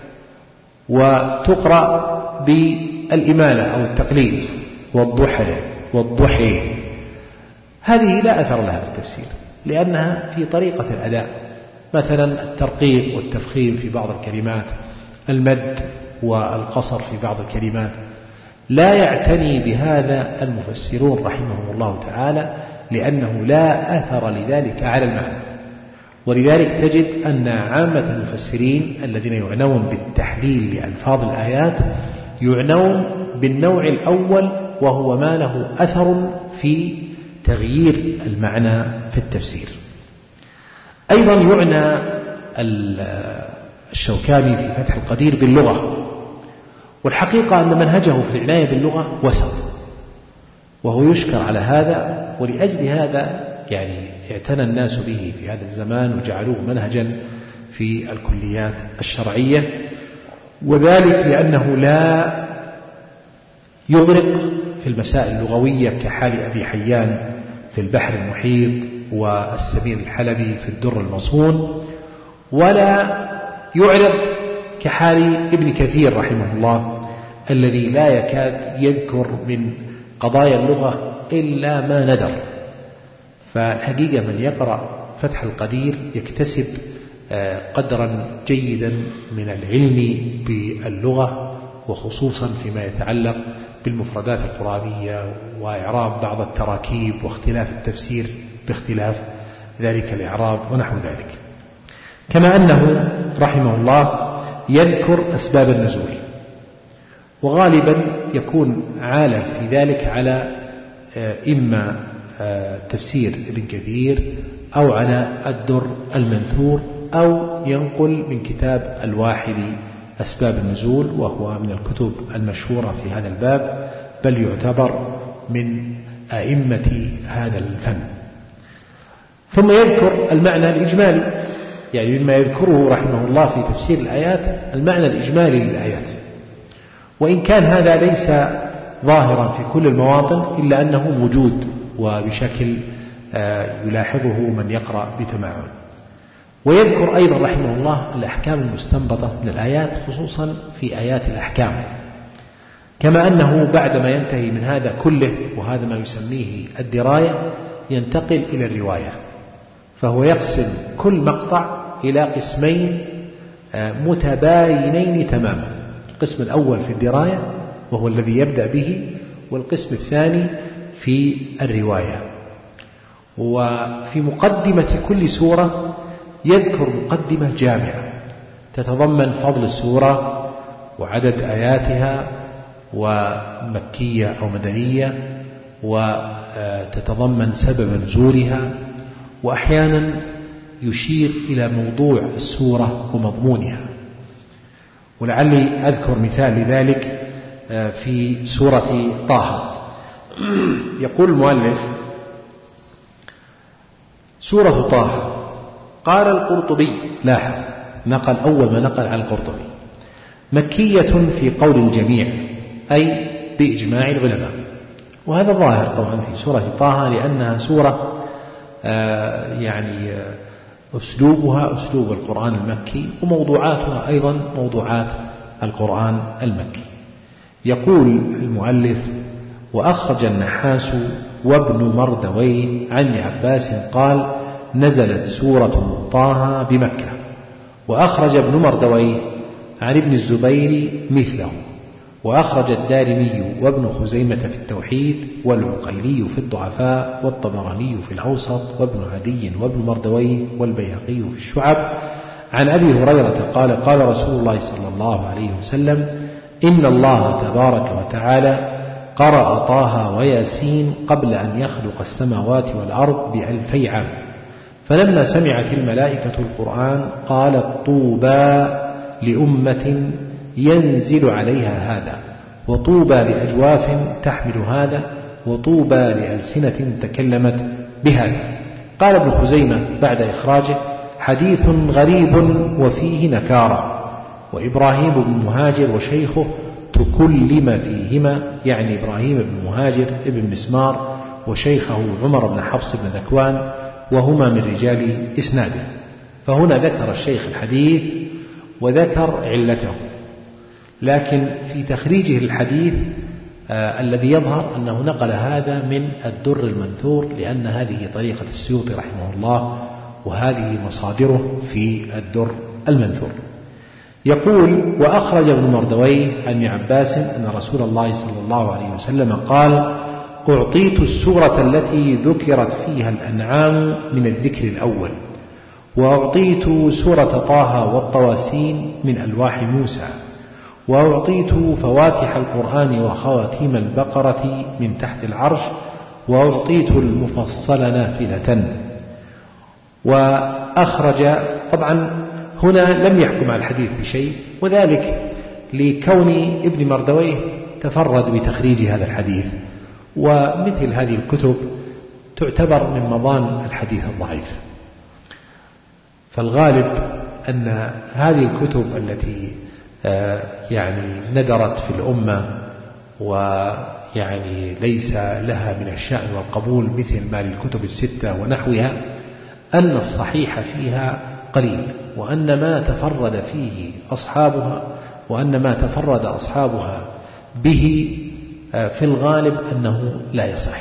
وتقرأ بالإمالة أو التقليل، والضحى والضحى، هذه لا أثر لها في التفسير، لأنها في طريقة الأداء، مثلا الترقيق والتفخيم في بعض الكلمات، المد والقصر في بعض الكلمات، لا يعتني بهذا المفسرون رحمهم الله تعالى، لأنه لا أثر لذلك على المعنى. ولذلك تجد أن عامة المفسرين الذين يعنون بالتحليل لألفاظ الآيات يعنون بالنوع الأول، وهو ما له أثر في تغيير المعنى في التفسير. أيضا يعنى الشوكاني في فتح القدير باللغة، والحقيقة أن منهجه في العناية باللغة وسط، وهو يشكر على هذا. ولأجل هذا يعني اعتنى الناس به في هذا الزمان وجعلوه منهجا في الكليات الشرعية، وذلك لأنه لا يغرق في المسائل اللغوية كحال أبي حيان في البحر المحيط والسمير الحلبي في الدر المصون، ولا يعرض كحال ابن كثير رحمه الله الذي لا يكاد يذكر من قضايا اللغة إلا ما ندر. فالحقيقة من يقرأ فتح القدير يكتسب قدرا جيدا من العلم باللغة، وخصوصا فيما يتعلق بالمفردات القرآنية وإعراب بعض التراكيب واختلاف التفسير باختلاف ذلك الإعراب ونحو ذلك. كما أنه رحمه الله يذكر أسباب النزول، وغالبا يكون عالة في ذلك على إما تفسير ابن كثير أو على الدر المنثور، أو ينقل من كتاب الواحدي أسباب النزول، وهو من الكتب المشهورة في هذا الباب، بل يعتبر من أئمة هذا الفن. ثم يذكر المعنى الإجمالي، يعني مما يذكره رحمه الله في تفسير الآيات المعنى الإجمالي للآيات، وإن كان هذا ليس ظاهرا في كل المواطن إلا أنه موجود وبشكل يلاحظه من يقرأ بتمعن. ويذكر أيضا رحمه الله الأحكام المستنبطة من الآيات، خصوصا في آيات الأحكام. كما أنه بعدما ينتهي من هذا كله، وهذا ما يسميه الدراية، ينتقل إلى الرواية، فهو يقسم كل مقطع إلى قسمين متباينين تماما. القسم الأول في الدراية وهو الذي يبدأ به، والقسم الثاني في الرواية. وفي مقدمة كل سورة يذكر مقدمة جامعة تتضمن فضل السورة وعدد آياتها ومكية أو مدنية، وتتضمن سبب نزولها، وأحيانا يشير إلى موضوع السورة ومضمونها. ولعلي أذكر مثال لذلك في سورة طه. يقول المؤلف: سورة طه. قال القرطبي، لاحظ نقل أول ما نقل عن القرطبي: مكية في قول الجميع، أي بإجماع العلماء. وهذا ظاهر طبعا في سورة طه، لأنها سورة آه يعني آه أسلوبها أسلوب القرآن المكي، وموضوعاتها أيضا موضوعات القرآن المكي. يقول المؤلف: وأخرج النحاس وابن مردويه عن ابن عباس قال: نزلت سورة طه بمكة. وأخرج ابن مردويه عن ابن الزبير مثله. وأخرج الدارمي وابن خزيمة في التوحيد، والعقيلي في الضعفاء، والطبراني في الأوسط، وابن عدي وابن مردويه، والبيهقي في الشعب، عن أبي هريرة قال: قال رسول الله صلى الله عليه وسلم: إن الله تبارك وتعالى قرأ طه وياسين قبل أن يخلق السماوات والأرض بألفي عام، فلما سمعت الملائكة القرآن قالت: طوبى لأمة ينزل عليها هذا، وطوبى لأجواف تحمل هذا، وطوبى لألسنة تكلمت بهذا. قال ابن خزيمة بعد إخراجه: حديث غريب وفيه نكارة. وإبراهيم بن مهاجر وشيخه تكلم فيهما، يعني إبراهيم بن مهاجر ابن مسمار وشيخه عمر بن حفص بن ذكوان، وهما من رجال إسناده. فهنا ذكر الشيخ الحديث وذكر علته، لكن في تخريجه الحديث آه الذي يظهر أنه نقل هذا من الدر المنثور، لأن هذه طريقة السيوطي رحمه الله، وهذه مصادره في الدر المنثور. يقول: وأخرج ابن مردويه عن ابن عباس أن رسول الله صلى الله عليه وسلم قال: أعطيت السورة التي ذكرت فيها الأنعام من الذكر الأول، وأعطيت سورة طه والطواسين من ألواح موسى، وأعطيت فواتح القرآن وخواتيم البقرة من تحت العرش، وأعطيت المفصل نافلة. وأخرج، طبعا هنا لم يحكم على الحديث بشيء، وذلك لكون ابن مردويه تفرد بتخريج هذا الحديث، ومثل هذه الكتب تعتبر من مضان الحديث الضعيف. فالغالب أن هذه الكتب التي يعني ندرت في الأمة ويعني ليس لها من الشأن والقبول مثل ما للكتب الستة ونحوها، أن الصحيح فيها قليل، وأن ما تفرد فيه أصحابها وأن ما تفرد أصحابها به في الغالب أنه لا يصح.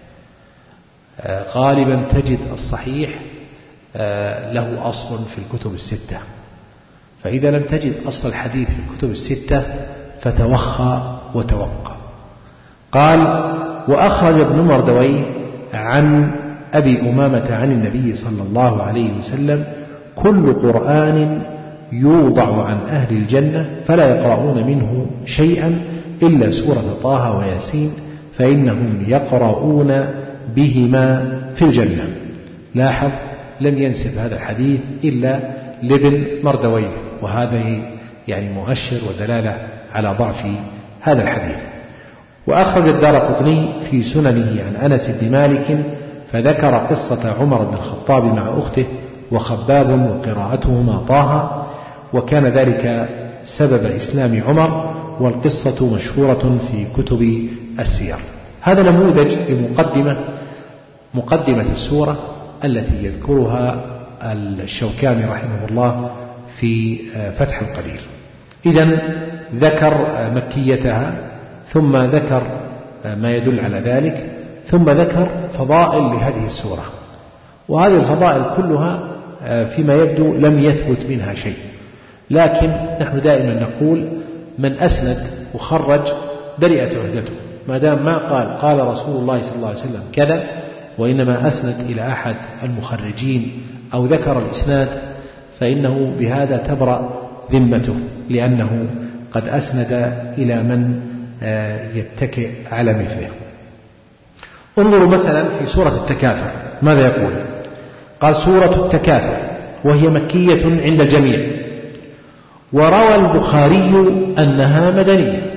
غالبا تجد الصحيح له أصل في الكتب الستة، فإذا لم تجد أصل الحديث في الكتب الستة فتوخى وتوقى. قال: وأخرج ابن مردويه عن أبي أمامة عن النبي صلى الله عليه وسلم: كل قرآن يوضع عن أهل الجنة فلا يقرؤون منه شيئا إلا سورة طه وياسين، فإنهم يقرؤون بهما في الجنة. لاحظ، لم ينسب هذا الحديث إلا لابن مردويه، وهذا يعني مؤشر ودلالة على ضعف هذا الحديث. وأخرج الدارقطني في سننه عن أنس بن مالك فذكر قصة عمر بن الخطاب مع أخته وخباب وقراءتهما طه، وكان ذلك سبب إسلام عمر، والقصة مشهورة في كتب السير. هذا نموذج لمقدمة مقدمة السورة التي يذكرها الشوكاني رحمه الله في فتح القدير. إذن ذكر مكيتها، ثم ذكر ما يدل على ذلك، ثم ذكر فضائل لهذه السورة، وهذه الفضائل كلها فيما يبدو لم يثبت منها شيء، لكن نحن دائما نقول: من أسند وخرج برئت عهدته، ما دام ما قال قال رسول الله صلى الله عليه وسلم كذا، وإنما أسند إلى أحد المخرجين أو ذكر الإسناد، فإنه بهذا تبرأ ذمته، لأنه قد أسند إلى من يتكئ على مثله. انظروا مثلا في سورة التكاثر ماذا يقول؟ قال سورة التكاثر وهي مكية عند الجميع، وروى البخاري أنها مدنية،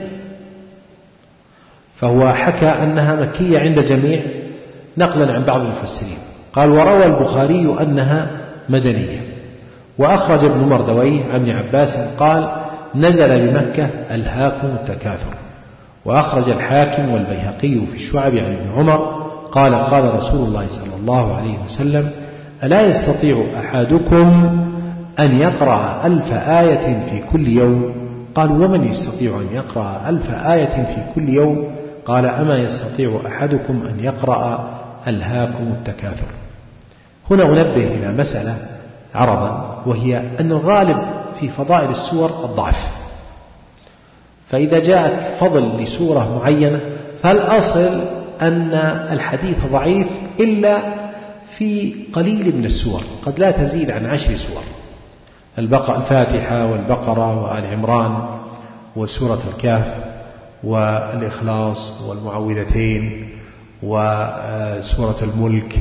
فهو حكى أنها مكية عند الجميع نقلا عن بعض المفسرين. قال وروى البخاري أنها مدنية. وأخرج ابن مردويه عن ابن عباس قال نزل بمكة ألهاكم التكاثر. وأخرج الحاكم والبيهقي في الشعب عن ابن عمر قال قال رسول الله صلى الله عليه وسلم ألا يستطيع أحدكم أن يقرأ ألف آية في كل يوم؟ قالوا ومن يستطيع أن يقرأ ألف آية في كل يوم؟ قال أما يستطيع أحدكم أن يقرأ ألهاكم التكاثر. هنا أنبه إلى مسألة عرضا، وهي أن الغالب في فضائل السور الضعف، فإذا جاءك فضل لسورة معينة فالأصل أن الحديث ضعيف إلا في قليل من السور، قد لا تزيد عن عشر سور: الفاتحة والبقرة وآل عمران وسورة الكهف والإخلاص والمعوذتين وسورة الملك،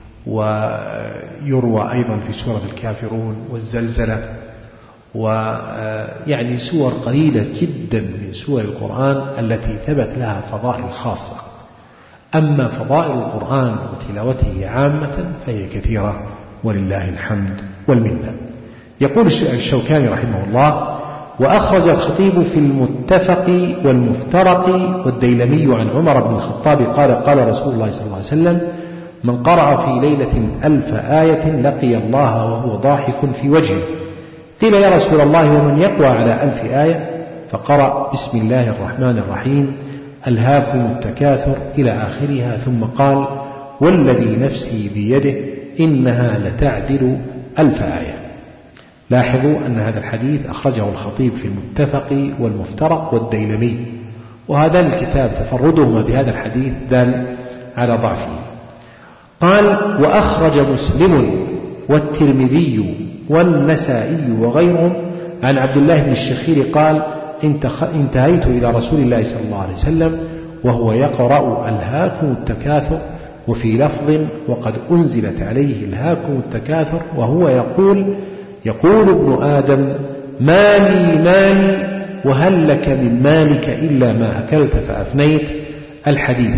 ويروى أيضا في سورة الكافرون والزلزلة، ويعني سور قليلة جدا من سور القرآن التي ثبت لها فضائل خاصة. أما فضائل القرآن وتلاوته عامة فهي كثيرة ولله الحمد والمنة. يقول الشوكاني رحمه الله: وأخرج الخطيب في المتفق والمفترق والديلمي عن عمر بن الخطاب قال قال رسول الله صلى الله عليه وسلم: من قرأ في ليلة ألف آية لقي الله وهو ضاحك في وجهه. قيل يا رسول الله ومن يقوى على ألف آية؟ فقرأ بسم الله الرحمن الرحيم ألهاكم التكاثر إلى آخرها، ثم قال والذي نفسي بيده إنها لتعدل ألف آية. لاحظوا أن هذا الحديث أخرجه الخطيب في المتفق والمفترق والديلمي، وهذان الكتاب تفردهما بهذا الحديث دال على ضعفه. قال: وأخرج مسلم والترمذي والنسائي وغيرهم عن عبد الله بن الشخير قال: انتهيت إلى رسول الله صلى الله عليه وسلم وهو يقرأ ألهاكم التكاثر، وفي لفظ وقد أنزلت عليه ألهاكم التكاثر وهو يقول يقول ابن آدم مالي مالي وهل لك من مالك إلا ما أكلت فأفنيت. الحديث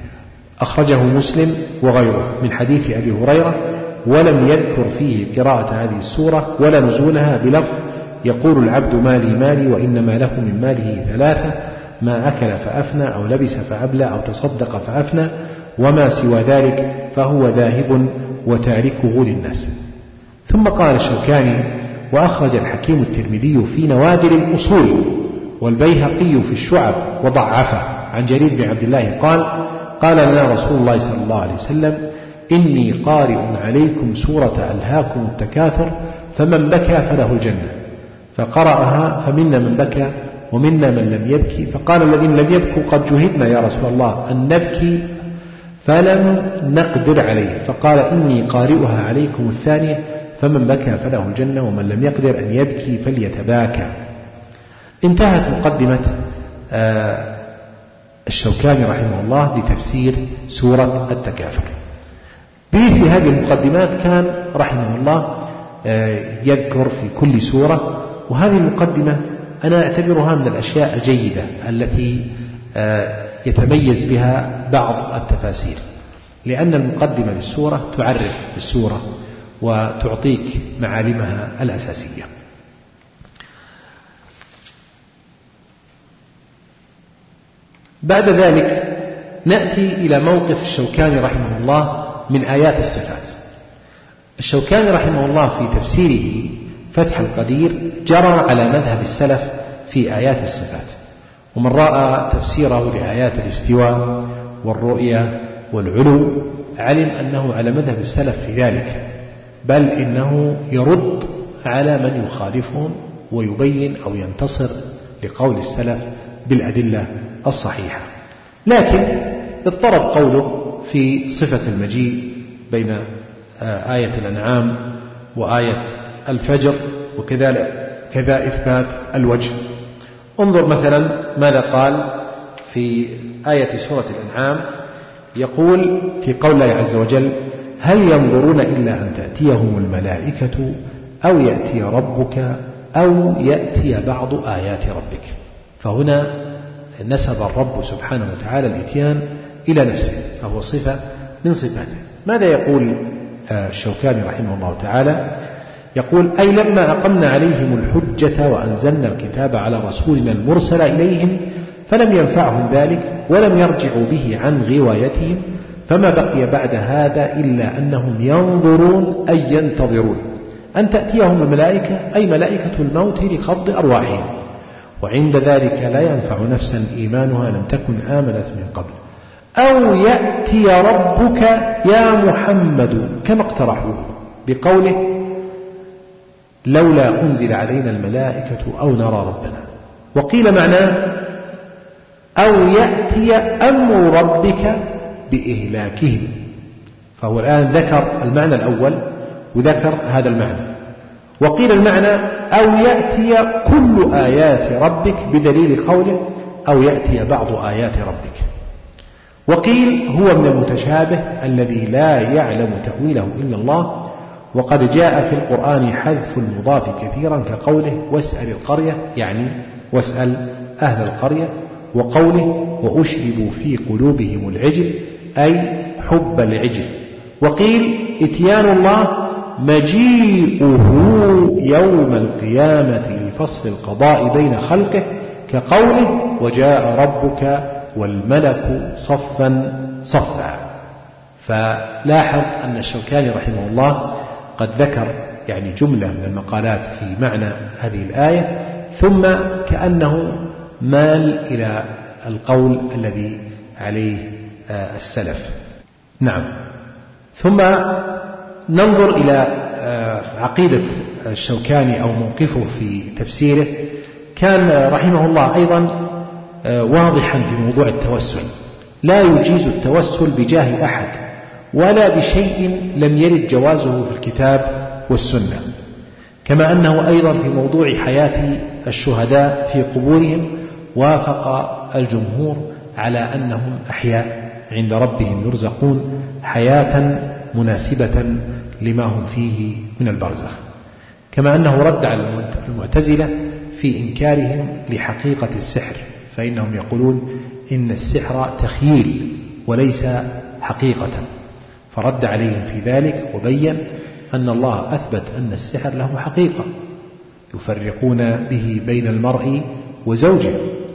أخرجه مسلم وغيره من حديث أبي هريرة، ولم يذكر فيه قراءة هذه السورة ولا نزولها بلفظ يقول العبد مالي مالي، وإنما له من ماله ثلاثة: ما أكل فأفنى، أو لبس فأبلى، أو تصدق فأفنى، وما سوى ذلك فهو ذاهب وتاركه للناس. ثم قال الشوكاني: وأخرج الحكيم الترمذي في نوادر الأصول والبيهقي في الشعب وضعفه عن جرير بن عبد الله قال: قال لنا رسول الله صلى الله عليه وسلم: إني قارئ عليكم سورة ألهاكم التكاثر، فمن بكى فله الجنة. فقرأها فمنا من بكى ومنا من لم يبكي. فقال الذين لم يبكوا: قد جهدنا يا رسول الله أن نبكي فلم نقدر عليه. فقال: إني قارئها عليكم الثانية، فمن بكى فله الجنة ومن لم يقدر أن يبكي فليتباكى. انتهت مقدمة الشوكاني رحمه الله لتفسير سورة التكاثر. بمثل هذه المقدمات كان رحمه الله يذكر في كل سورة، وهذه المقدمة أنا أعتبرها من الأشياء الجيدة التي يتميز بها بعض التفاسير، لأن المقدمة للسورة تعرف السورة وتعطيك معالمها الأساسية. بعد ذلك نأتي إلى موقف الشوكاني رحمه الله من آيات الصفات. الشوكاني رحمه الله في تفسيره فتح القدير جرى على مذهب السلف في آيات الصفات، ومن رأى تفسيره لآيات الاستواء والرؤية والعلو علم أنه على مذهب السلف في ذلك، بل إنه يرد على من يخالفهم ويبين أو ينتصر لقول السلف بالأدلة الصحيحة. لكن اضطرب قوله في صفة المجيء بين آية الأنعام وآية الفجر، وكذلك كذا إثبات الوجه. انظر مثلا ماذا قال في آية سورة الأنعام يقول في قول الله عز وجل: هل ينظرون إلا أن تأتيهم الملائكة أو يأتي ربك أو يأتي بعض آيات ربك. فهنا نسب الرب سبحانه وتعالى الإتيان إلى نفسه، فهو صفة من صفاته. ماذا يقول الشوكاني رحمه الله تعالى؟ يقول: أي لما أقمنا عليهم الحجة وأنزلنا الكتاب على رسولنا المرسل إليهم فلم ينفعهم ذلك ولم يرجعوا به عن غوايتهم، فما بقي بعد هذا إلا أنهم ينظرون أي ينتظرون أن تأتيهم الملائكة، أي ملائكة الموت لقبض أرواحهم، وعند ذلك لا ينفع نفسا إيمانها لم تكن آمنت من قبل، أو يأتي ربك يا محمد كما اقترحوه بقوله: لولا أنزل علينا الملائكة أو نرى ربنا. وقيل معناه: أو يأتي أمر ربك بإهلاكهم. فهو الآن ذكر المعنى الأول وذكر هذا المعنى. وقيل المعنى: أو يأتي كل آيات ربك بدليل قوله: أو يأتي بعض آيات ربك. وقيل هو من المتشابه الذي لا يعلم تأويله إلا الله، وقد جاء في القرآن حذف المضاف كثيرا كقوله: واسأل القرية، يعني واسأل أهل القرية، وقوله: وأشربوا في قلوبهم العجل، أي حب العجل. وقيل إتيان الله مجيئه يوم القيامة لفصل القضاء بين خلقه كقوله: وجاء ربك والملك صفا صفا. فلاحظ أن الشوكاني رحمه الله قد ذكر يعني جملة من المقالات في معنى هذه الآية، ثم كأنه مال إلى القول الذي عليه السلف. نعم. ثم ننظر إلى عقيدة الشوكاني أو موقفه في تفسيره. كان رحمه الله أيضا واضحا في موضوع التوسل، لا يجيز التوسل بجاه أحد ولا بشيء لم يرد جوازه في الكتاب والسنة، كما أنه أيضا في موضوع حياة الشهداء في قبورهم وافق الجمهور على أنهم أحياء عند ربهم يرزقون حياة مناسبة لما هم فيه من البرزخ، كما أنه رد على المعتزلة في إنكارهم لحقيقة السحر، فإنهم يقولون إن السحر تخييل وليس حقيقة، فرد عليهم في ذلك وبين أن الله أثبت أن السحر له حقيقة يفرقون به بين المرء وزوجه.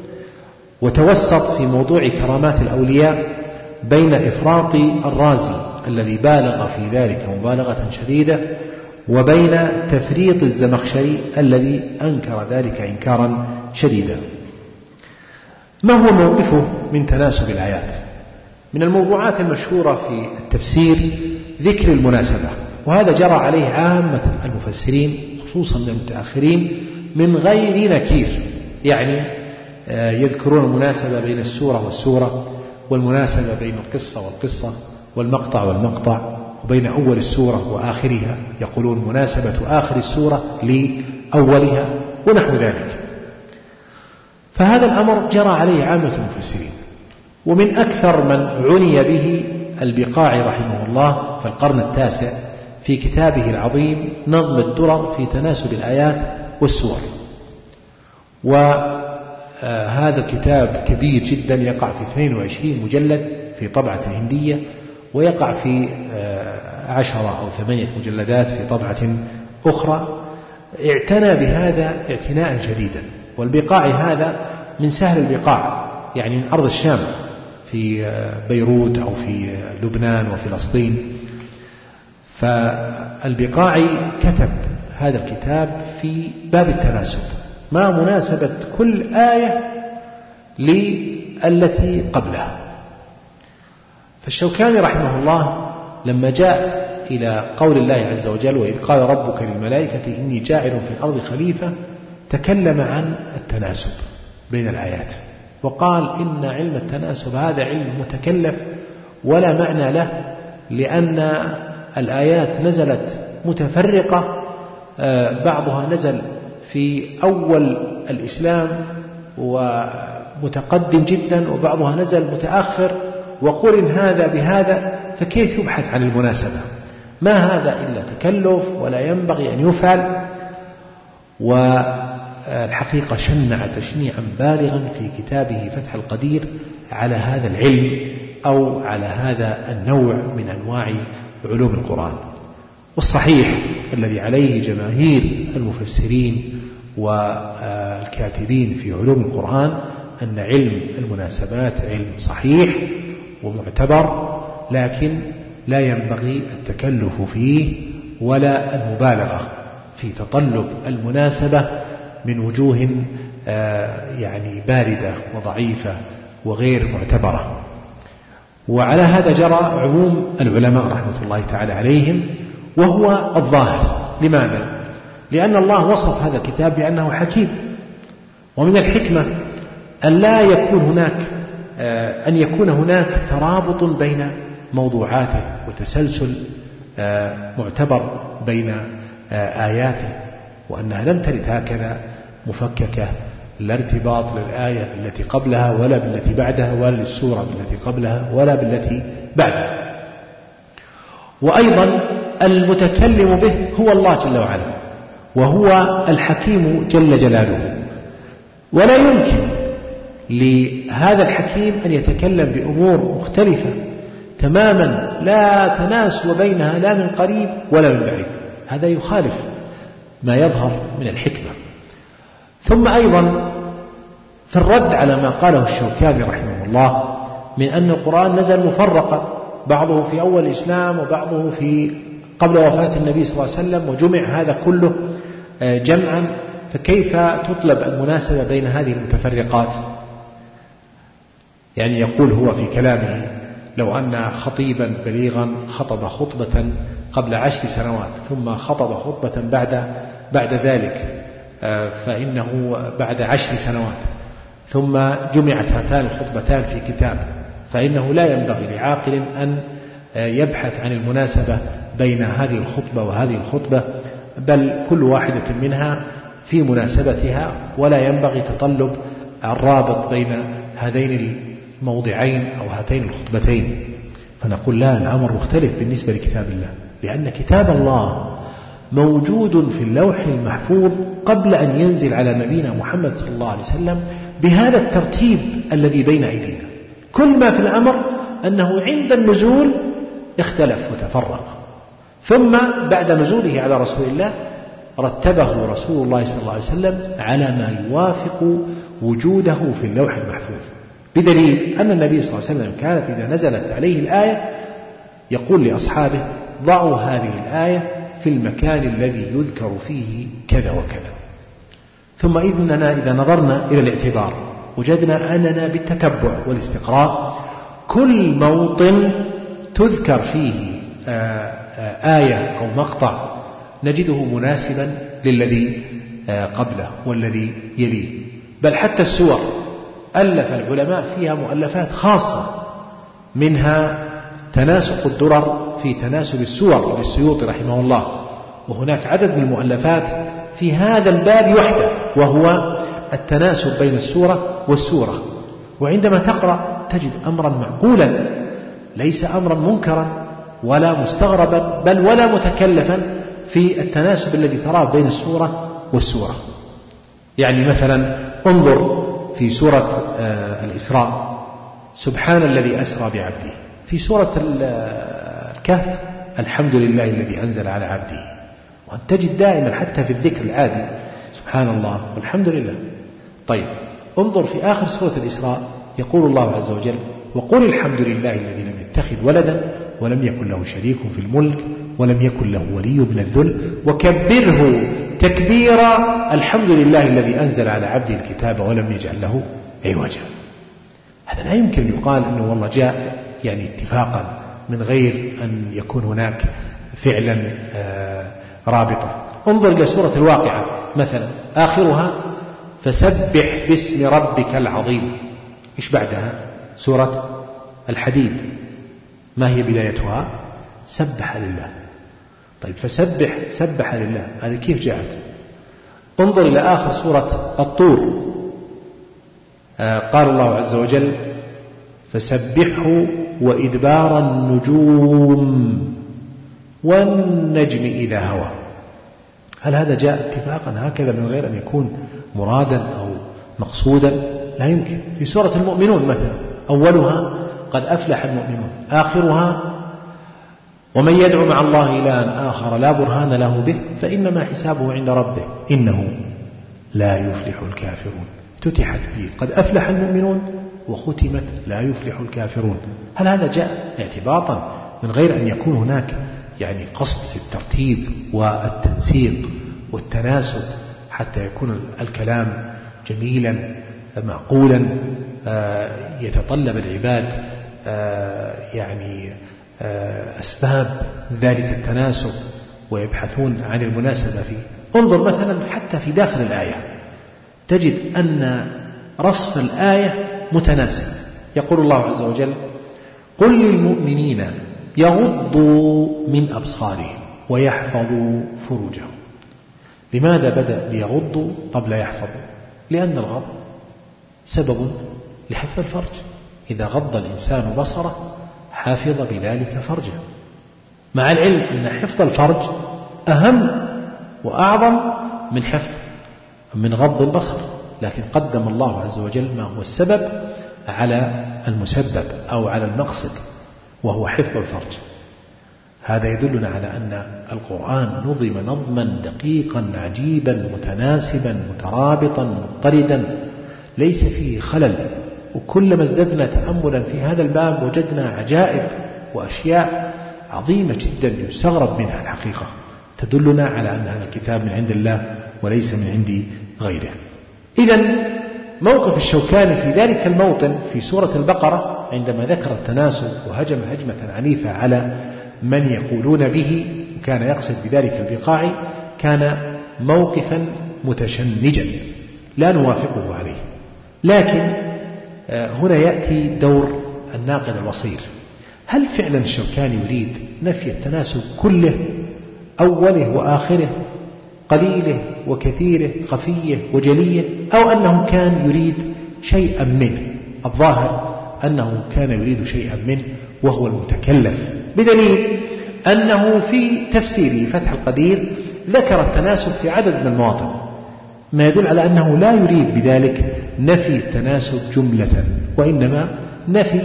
وتوسط في موضوع كرامات الأولياء بين إفراط الرازي الذي بالغ في ذلك مبالغة شديدة وبين تفريط الزمخشري الذي أنكر ذلك إنكارا شديدا. ما هو موقفه من تناسب الآيات؟ من الموضوعات المشهورة في التفسير ذكر المناسبة، وهذا جرى عليه عامة المفسرين خصوصا من المتأخرين من غير نكير، يعني يذكرون المناسبة بين السورة والسورة، والمناسبة بين القصة والقصة، والمقطع والمقطع، وبين أول السورة وآخرها، يقولون مناسبة آخر السورة لأولها ونحو ذلك. فهذا الأمر جرى عليه عامة المفسرين، ومن أكثر من عني به البقاعي رحمه الله في القرن التاسع في كتابه العظيم نظم الدرر في تناسب الآيات والسور. وهذا الكتاب كبير جدا، يقع في اثنين وعشرين مجلد في طبعة هندية، ويقع في عشرة أو ثمانية مجلدات في طبعة أخرى. اعتنى بهذا اعتناء شديدا، والبقاعي هذا من سهل البقاع، يعني من أرض الشام في بيروت أو في لبنان وفلسطين. فالبقاعي كتب هذا الكتاب في باب التناسب، ما مناسبة كل آية للتي قبلها. فالشوكاني رحمه الله لما جاء إلى قول الله عز وجل: وإذ قال ربك للملائكة إني جاعل في الأرض خليفة، تكلم عن التناسب بين الآيات، وقال إن علم التناسب هذا علم متكلف ولا معنى له، لأن الآيات نزلت متفرقة، بعضها نزل في أول الإسلام متقدم جدا وبعضها نزل متأخر وقرن هذا بهذا، فكيف يبحث عن المناسبة؟ ما هذا إلا تكلف ولا ينبغي أن يفعل. والحقيقة شنع تشنيعا بالغا في كتابه فتح القدير على هذا العلم أو على هذا النوع من أنواع علوم القرآن. والصحيح الذي عليه جماهير المفسرين والكاتبين في علوم القرآن أن علم المناسبات علم صحيح ومعتبر، لكن لا ينبغي التكلف فيه ولا المبالغة في تطلب المناسبة من وجوه يعني باردة وضعيفة وغير معتبرة. وعلى هذا جرى عموم العلماء رحمة الله تعالى عليهم، وهو الظاهر. لماذا؟ لأن الله وصف هذا الكتاب بأنه حكيم، ومن الحكمة أن لا يكون هناك أن يكون هناك ترابط بين موضوعاته وتسلسل معتبر بين آياته، وأنها لم ترد هكذا مفككة، لا ارتباط للآية بالتي قبلها ولا بالتي بعدها ولا للسورة بالتي قبلها ولا بالتي بعدها. وأيضا المتكلم به هو الله جل وعلا، وهو الحكيم جل جلاله، ولا يمكن لهذا الحكيم أن يتكلم بأمور مختلفة تماما لا تناسب بينها لا من قريب ولا من بعيد. هذا يخالف ما يظهر من الحكمة. ثم أيضا في الرد على ما قاله الشوكاني رحمه الله من أن القرآن نزل مفرقا، بعضه في أول الإسلام وبعضه في قبل وفاة النبي صلى الله عليه وسلم، وجمع هذا كله جمعا، فكيف تطلب المناسبة بين هذه المتفرقات؟ يعني يقول هو في كلامه: لو أن خطيبا بليغا خطب خطبة قبل عشر سنوات ثم خطب خطبة بعد بعد ذلك، فإنه بعد عشر سنوات ثم جمعت هاتان الخطبتان في كتاب، فإنه لا ينبغي لعاقل أن يبحث عن المناسبة بين هذه الخطبة وهذه الخطبة، بل كل واحدة منها في مناسبتها، ولا ينبغي تطلب الرابط بين هذين الموضعين أو هاتين الخطبتين. فنقول لا، الأمر مختلف بالنسبة لكتاب الله، لأن كتاب الله موجود في اللوح المحفوظ قبل أن ينزل على نبينا محمد صلى الله عليه وسلم بهذا الترتيب الذي بين أيدينا. كل ما في الأمر أنه عند النزول اختلف وتفرق، ثم بعد نزوله على رسول الله رتبه رسول الله صلى الله عليه وسلم على ما يوافق وجوده في اللوح المحفوظ، بدليل أن النبي صلى الله عليه وسلم كانت إذا نزلت عليه الآية يقول لأصحابه: ضعوا هذه الآية في المكان الذي يذكر فيه كذا وكذا. ثم إننا إذا نظرنا إلى الاعتبار وجدنا أننا بالتتبع والاستقراء كل موطن تذكر فيه آية أو مقطع نجده مناسبا للذي قبله والذي يليه. بل حتى السور ألف العلماء فيها مؤلفات خاصة، منها تناسق الدرر في تناسب السور للسيوطي رحمه الله، وهناك عدد من المؤلفات في هذا الباب وحده، وهو التناسب بين السورة والسورة. وعندما تقرأ تجد أمرا معقولا، ليس أمرا منكرا ولا مستغربا بل ولا متكلفا في التناسب الذي تراه بين السورة والسورة. يعني مثلا انظر في سورة الإسراء: سبحان الذي أسرى بعبده. في سورة الكهف: الحمد لله الذي أنزل على عبده. وأن تجد دائما حتى في الذكر العادي سبحان الله والحمد لله. طيب انظر في آخر سورة الإسراء يقول الله عز وجل: وقل الحمد لله الذي لم يتخذ ولدا ولم يكن له شريك في الملك ولم يكن له ولي من الذل وكبره تكبيرا الحمد لله الذي أنزل على عبده الكتاب ولم يجعل له عوجا. هذا لا يمكن يقال أنه والله جاء يعني اتفاقا من غير أن يكون هناك فعلا رابطة. انظر إلى سورة الواقعة مثلا، آخرها: فسبح باسم ربك العظيم. إيش بعدها؟ سورة الحديد، ما هي بدايتها؟ سبح لله. طيب فسبح سبح لله، هذه كيف جاءت؟ انظر إلى آخر سورة الطور: قال الله عز وجل فسبحه وإدبار النجوم والنجم إذا هوى. هل هذا جاء اتفاقا هكذا من غير أن يكون مرادا أو مقصودا؟ لا يمكن. في سورة المؤمنون مثلا أولها قد أفلح المؤمنون، آخرها ومن يدعو مع الله إلها آخر لا برهان له به فإنما حسابه عند ربه إنه لا يفلح الكافرون. افتتحت به قد أفلح المؤمنون وختمت لا يفلح الكافرون. هل هذا جاء اعتباطا من غير أن يكون هناك يعني قصد في الترتيب والتنسيق والتناسب حتى يكون الكلام جميلا معقولا يتطلب العباد يعني أسباب ذلك التناسب ويبحثون عن المناسبة فيه؟ انظر مثلا حتى في داخل الآية تجد أن رصف الآية متناسب. يقول الله عز وجل قل للمؤمنين يغضوا من أبصارهم ويحفظوا فروجهم. لماذا بدأ بيغضوا قبل يحفظوا؟ لأن الغض سبب لحفظ الفرج. إذا غض الإنسان بصره حافظ بذلك فرجه، مع العلم أن حفظ الفرج أهم وأعظم من حفظ من غض البصر، لكن قدم الله عز وجل ما هو السبب على المسبب أو على المقصد وهو حفظ الفرج. هذا يدلنا على أن القرآن نظم نظما دقيقا عجيبا متناسبا مترابطا مضطردا ليس فيه خلل. وكلما ازددنا تأملا في هذا الباب وجدنا عجائب وأشياء عظيمة جدا يستغرب منها الحقيقة، تدلنا على أن هذا الكتاب من عند الله وليس من عند غيره. إذن موقف الشوكاني في ذلك الموطن في سورة البقرة عندما ذكر التناسب وهجم هجمة عنيفة على من يقولون به وكان يقصد بذلك البقاعي كان موقفا متشنجا لا نوافقه عليه. لكن هنا يأتي دور الناقد البصير. هل فعلا الشوكاني يريد نفي التناسب كله أوله وآخره قليله وكثيره خفيه وجليه، أو أنه كان يريد شيئا منه؟ الظاهر أنه كان يريد شيئا منه وهو المتكلف، بدليل أنه في تفسيره فتح القدير ذكر التناسب في عدد من المواطن، ما يدل على أنه لا يريد بذلك نفي التناسب جملة، وإنما نفي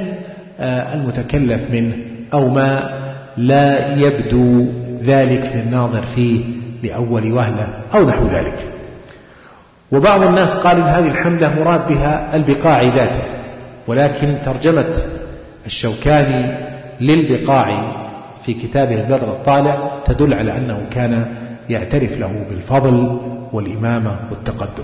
المتكلف منه أو ما لا يبدو ذلك للناظر فيه لأول وهلة أو نحو ذلك. وبعض الناس قال إن هذه الحملة مراد بها البقاعي ذاته، ولكن ترجمة الشوكاني للبقاعي في كتابه البدر الطالع تدل على أنه كان يعترف له بالفضل والإمامة والتقدم.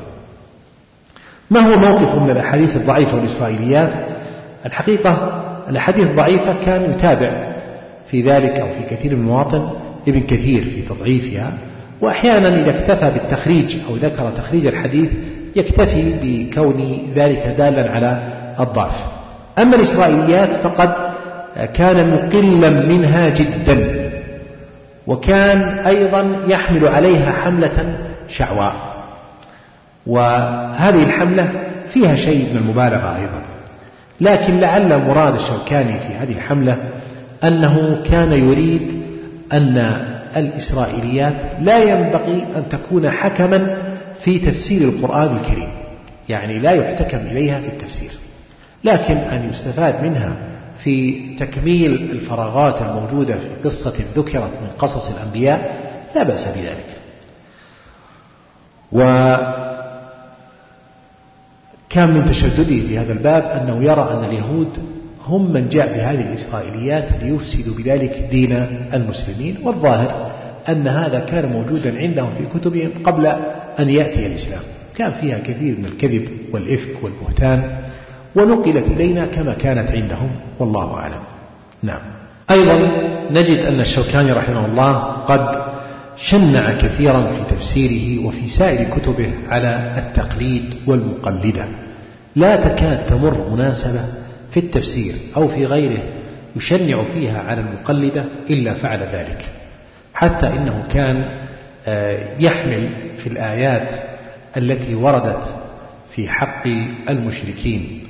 ما هو موقف من الأحاديث الضعيفة والإسرائيليات؟ الحقيقة الأحاديث الضعيفة كان يتابع في ذلك أو في كثير من المواطن ابن كثير في تضعيفها، وأحيانا إذا اكتفى بالتخريج أو ذكر تخريج الحديث يكتفي بكون ذلك دالا على الضعف. أما الإسرائيليات فقد كان مقلا منها جدا، وكان أيضا يحمل عليها حملة شعواء، وهذه الحملة فيها شيء من المبالغة أيضا. لكن لعل مراد الشوكاني في هذه الحملة أنه كان يريد أن الإسرائيليات لا ينبغي أن تكون حكما في تفسير القرآن الكريم، يعني لا يحتكم إليها في التفسير، لكن أن يستفاد منها في تكميل الفراغات الموجودة في قصة ذكرت من قصص الأنبياء لا بأس بذلك. وكان من تشدده في هذا الباب أنه يرى أن اليهود هم من جاء بهذه الإسرائيليات ليفسدوا بذلك دين المسلمين، والظاهر أن هذا كان موجودا عندهم في كتبهم قبل أن يأتي الإسلام، كان فيها كثير من الكذب والإفك والبهتان، ونقلت إلينا كما كانت عندهم والله أعلم. نعم. أيضا نجد أن الشوكاني رحمه الله قد شنع كثيرا في تفسيره وفي سائر كتبه على التقليد والمقلدة، لا تكاد تمر مناسبة في التفسير أو في غيره يشنع فيها على المقلدة إلا فعل ذلك، حتى إنه كان يحمل في الآيات التي وردت في حق المشركين،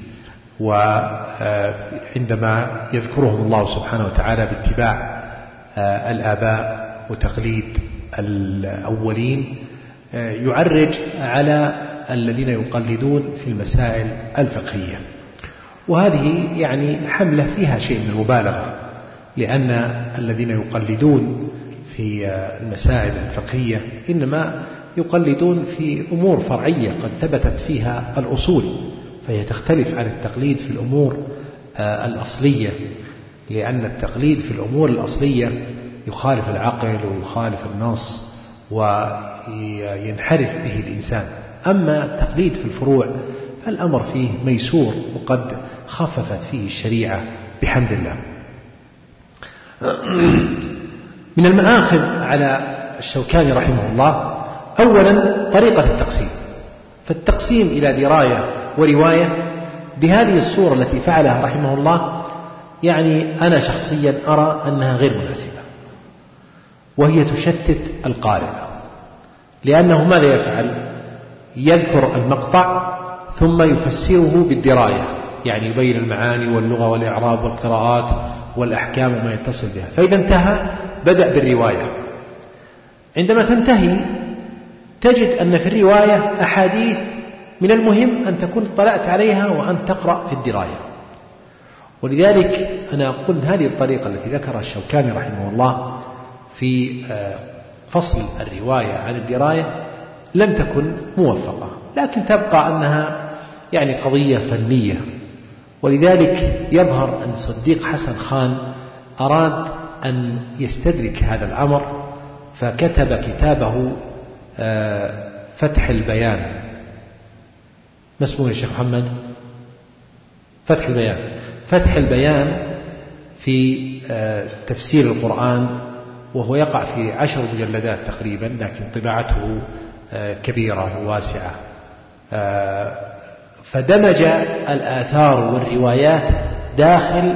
وعندما يذكرهم الله سبحانه وتعالى باتباع الآباء وتقليد الأولين يعرج على الذين يقلدون في المسائل الفقهية، وهذه يعني حملة فيها شيء من المبالغة، لأن الذين يقلدون في المسائل الفقهية إنما يقلدون في أمور فرعية قد ثبتت فيها الأصول، فهي تختلف عن التقليد في الأمور الأصلية، لأن التقليد في الأمور الأصلية يخالف العقل ويخالف النص وينحرف به الإنسان. أما التقليد في الفروع فالأمر فيه ميسور، وقد خففت فيه الشريعة بحمد الله. من المآخذ على الشوكاني رحمه الله أولا طريقة التقسيم، فالتقسيم إلى دراية ورواية بهذه الصورة التي فعلها رحمه الله يعني أنا شخصيا أرى أنها غير مناسبة، وهي تشتت القارئ، لأنه ماذا يفعل؟ يذكر المقطع ثم يفسره بالدراية، يعني يبين المعاني واللغة والإعراب والقراءات والأحكام وما يتصل بها، فإذا انتهى بدأ بالرواية. عندما تنتهي تجد أن في الرواية أحاديث من المهم أن تكون اطلعت عليها وأن تقرأ في الدراية، ولذلك أنا أقول هذه الطريقة التي ذكرها الشوكاني رحمه الله في فصل الرواية عن الدراية لم تكن موفقة، لكن تبقى أنها يعني قضية فنية. ولذلك يظهر أن صديق حسن خان أراد أن يستدرك هذا الأمر، فكتب كتابه فتح البيان. ما اسمه يا شيخ محمد؟ فتح البيان. فتح البيان في تفسير القرآن، وهو يقع في عشر مجلدات تقريبا، لكن طباعته كبيرة وواسعة، فدمج الآثار والروايات داخل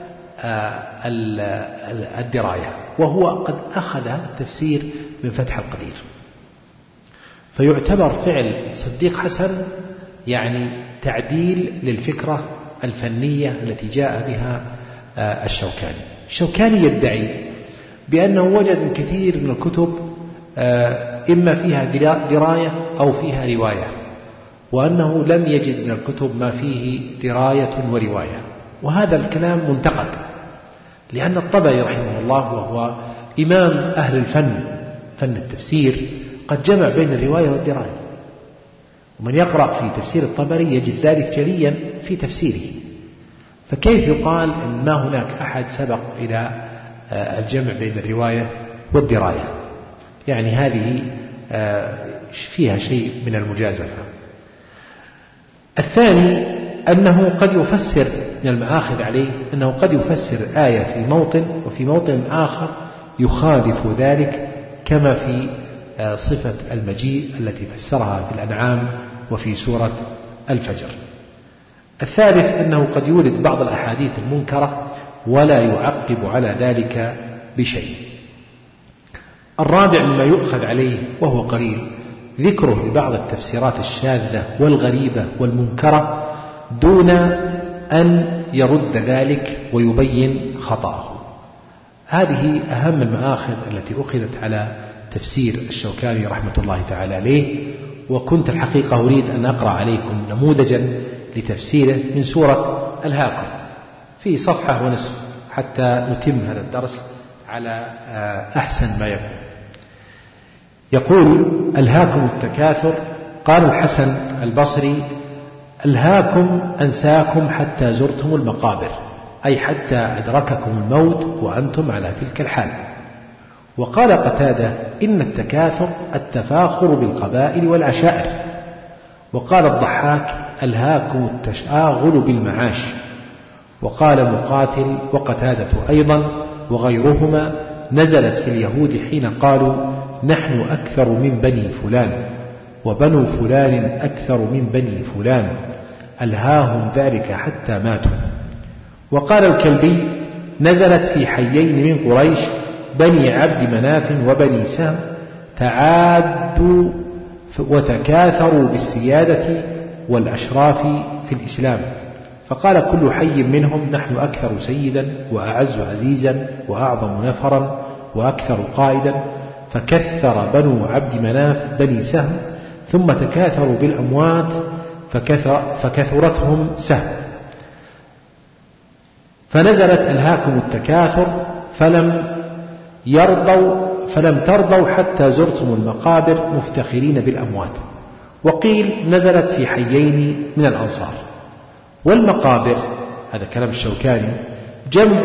الدراية، وهو قد أخذ التفسير من فتح القدير، فيعتبر فعل صديق حسن يعني تعديل للفكرة الفنية التي جاء بها الشوكاني. الشوكاني يدعي بأنه وجد كثير من الكتب إما فيها دراية أو فيها رواية، وأنه لم يجد من الكتب ما فيه دراية ورواية، وهذا الكلام منتقد، لأن الطبري رحمه الله وهو إمام أهل الفن فن التفسير قد جمع بين الرواية والدراية، ومن يقرأ في تفسير الطبري يجد ذلك جليا في تفسيره، فكيف يقال أن ما هناك أحد سبق إلى الجمع بين الرواية والدراية؟ يعني هذه فيها شيء من المجازفة. الثاني أنه قد يفسر من المآخذ عليه أنه قد يفسر آية في موطن وفي موطن آخر يخالف ذلك، كما في صفة المجيء التي فسرها في الأنعام وفي سورة الفجر. الثالث أنه قد يورد بعض الأحاديث المنكرة ولا يعقب على ذلك بشيء. الرابع مما يؤخذ عليه وهو قليل ذكره لبعض التفسيرات الشاذة والغريبة والمنكرة دون أن يرد ذلك ويبين خطأه. هذه أهم المآخذ التي أخذت على تفسير الشوكاني رحمة الله تعالى عليه، وكنت الحقيقة أريد أن أقرأ عليكم نموذجا لتفسيره من سورة الهاكم في صفحة ونصف حتى نتم هذا الدرس على أحسن ما يكون. يقول: الهاكم التكاثر. قال الحسن البصري: الهاكم أنساكم حتى زرتم المقابر، أي حتى أدرككم الموت وأنتم على تلك الحال. وقال قتادة: إن التكاثر التفاخر بالقبائل والعشائر. وقال الضحاك: الهاكم التشاغل بالمعاش. وقال مقاتل وقتادة أيضا وغيرهما: نزلت في اليهود حين قالوا: نحن أكثر من بني فلان، وبنو فلان أكثر من بني فلان، ألهاهم ذلك حتى ماتوا. وقال الكلبي: نزلت في حيين من قريش، بني عبد مناف وبني سهم، تعادوا وتكاثروا بالسيادة والأشراف في الإسلام، فقال كل حي منهم نحن أكثر سيدا وأعز عزيزا وأعظم نفرا وأكثر قائدا، فكثر بنو عبد مناف بني سهم، ثم تكاثروا بالأموات فكثر فكثرتهم سهم، فنزلت ألهاكم التكاثر فلم يرضوا فلم ترضوا حتى زرتم المقابر مفتخرين بالأموات. وقيل نزلت في حيين من الأنصار. والمقابر، هذا كلام الشوكاني، جمع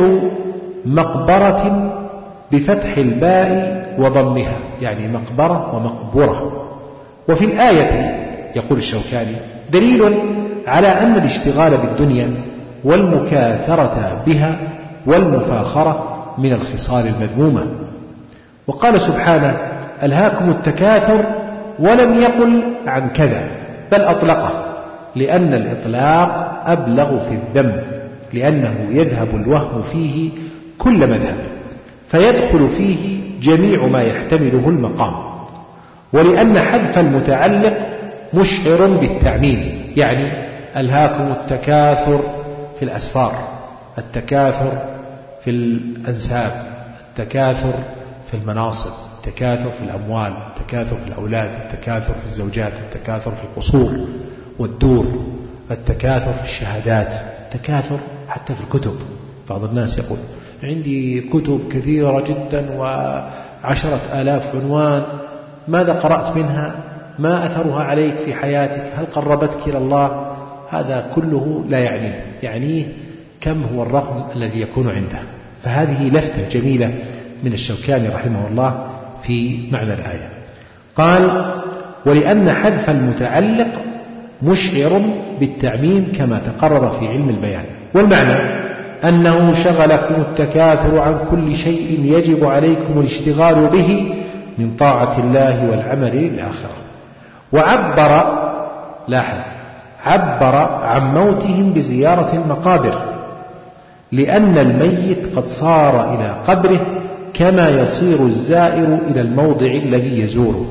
مقبرة بفتح الباء وضمها، يعني مقبرة ومقبرة. وفي الآية يقول الشوكاني دليل على أن الاشتغال بالدنيا والمكاثرة بها والمفاخرة من الخصال المذمومة. وقال سبحانه ألهاكم التكاثر، ولم يقل عن كذا بل أطلقه، لأن الإطلاق أبلغ في الذم، لأنه يذهب الوهم فيه كل مذهب، فيدخل فيه جميع ما يحتمله المقام، ولأن حذف المتعلق مشعر بالتعميم، يعني ألهاكم التكاثر في الأسفار، التكاثر في الأنساب، التكاثر في المناصب، التكاثر في الأموال، التكاثر في الأولاد، التكاثر في الزوجات، التكاثر في القصور والدور، التكاثر في الشهادات، التكاثر حتى في الكتب. بعض الناس يقول عندي كتب كثيرة جدا وعشرة آلاف عنوان، ماذا قرأت منها؟ ما أثرها عليك في حياتك؟ هل قربتك إلى الله؟ هذا كله لا يعنيه، يعنيه كم هو الرقم الذي يكون عنده. فهذه لفتة جميلة من الشوكاني رحمه الله في معنى الآية. قال ولأن حذف المتعلق مشعر بالتعميم كما تقرر في علم البيان. والمعنى أنه شغلكم التكاثر عن كل شيء يجب عليكم الاشتغال به من طاعة الله والعمل للآخرة. وعبر لاحظ عبر عن موتهم بزيارة المقابر، لأن الميت قد صار إلى قبره كما يصير الزائر إلى الموضع الذي يزوره.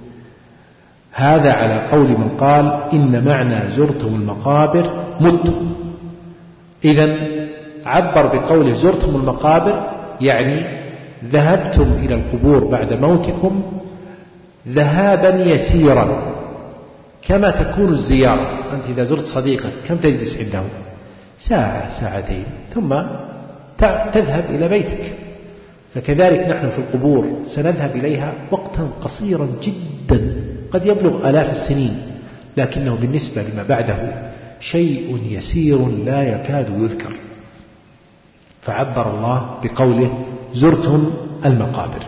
هذا على قول من قال إن معنى زرتم المقابر متم. إذن عبر بقوله زرتم المقابر يعني ذهبتم إلى القبور بعد موتكم ذهابا يسيرا، كما تكون الزيارة. أنت إذا زرت صديقك كم تجلس عنده؟ ساعة ساعتين ثم تذهب إلى بيتك. فكذلك نحن في القبور سنذهب إليها وقتا قصيرا جدا قد يبلغ آلاف السنين، لكنه بالنسبة لما بعده شيء يسير لا يكاد يذكر. فعبر الله بقوله زرتم المقابر.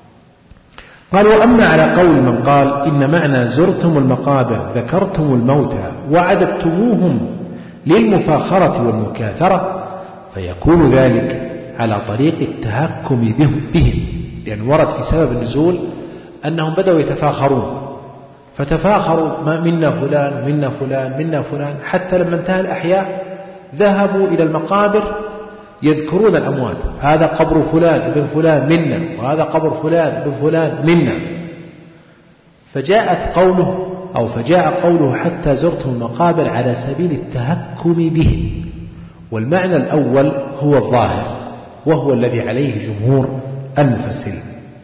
قال وأما على قول من قال إن معنى زرتم المقابر ذكرتم الموتى وعددتموهم للمفاخرة والمكاثرة، فيكون ذلك على طريق التهكم بهم, بهم لأن ورد في سبب النزول أنهم بدأوا يتفاخرون، فتفاخروا منا فلان منا فلان منا فلان، حتى لما انتهى الأحياء ذهبوا إلى المقابر يذكرون الأموات، هذا قبر فلان ابن فلان منا، وهذا قبر فلان ابن فلان منا. فجاءت قوله أو فجاء قوله حتى زرتم المقابر على سبيل التهكم به. والمعنى الأول هو الظاهر وهو الذي عليه جمهور المفسرين.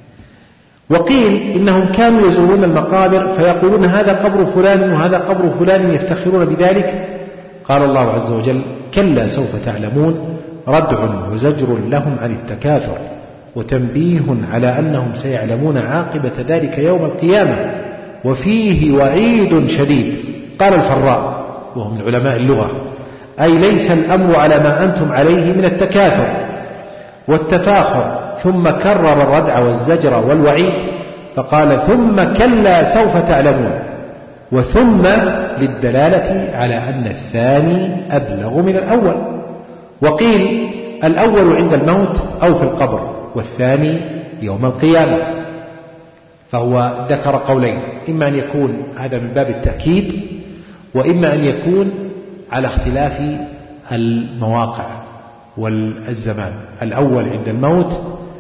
وقيل إنهم كانوا يزورون المقابر فيقولون هذا قبر فلان وهذا قبر فلان يفتخرون بذلك. قال الله عز وجل كلا سوف تعلمون، ردع وزجر لهم عن التكاثر وتنبيه على أنهم سيعلمون عاقبة ذلك يوم القيامة، وفيه وعيد شديد. قال الفراء وهو من علماء اللغة أي ليس الأمر على ما أنتم عليه من التكاثر والتفاخر، ثم كرر الردع والزجر والوعيد فقال ثم كلا سوف تعلمون، وثم للدلالة على أن الثاني أبلغ من الأول. وقيل الأول عند الموت أو في القبر، والثاني يوم القيامة. فهو ذكر قولين، إما أن يكون هذا من باب التأكيد، وإما أن يكون على اختلاف المواقع والزمان، الأول عند الموت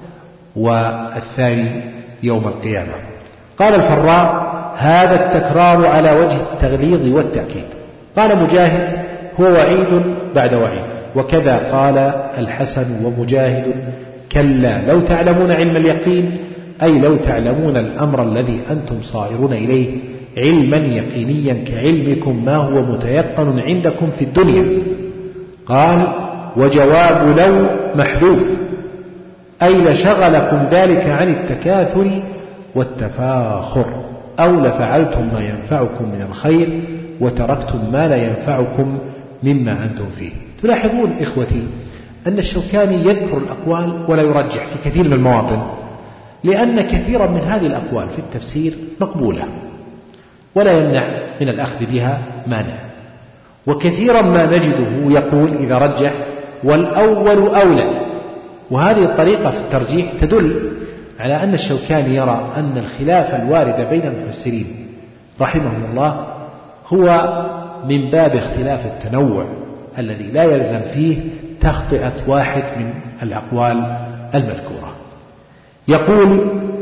والثاني يوم القيامة. قال الفراء هذا التكرار على وجه التغليظ والتأكيد، قال مجاهد هو وعيد بعد وعيد، وكذا قال الحسن ومجاهد كلا لو تعلمون علم اليقين، أي لو تعلمون الأمر الذي أنتم صائرون إليه علما يقينيا كعلمكم ما هو متيقن عندكم في الدنيا. قال وجواب لو محذوف، أي لشغلكم ذلك عن التكاثر والتفاخر، أو لفعلتم ما ينفعكم من الخير وتركتم ما لا ينفعكم مما أنتم فيه. تلاحظون إخوتي أن الشوكاني يذكر الأقوال ولا يرجح في كثير من المواطن، لأن كثيرا من هذه الأقوال في التفسير مقبولة ولا يمنع من الأخذ بها مانع، وكثيرا ما نجده يقول إذا رجح والأول أولى. وهذه الطريقة في الترجيح تدل على أن الشوكاني يرى أن الخلاف الوارد بين المفسرين رحمهم الله هو من باب اختلاف التنوع الذي لا يلزم فيه تخطئة واحد من الأقوال المذكورة. يقول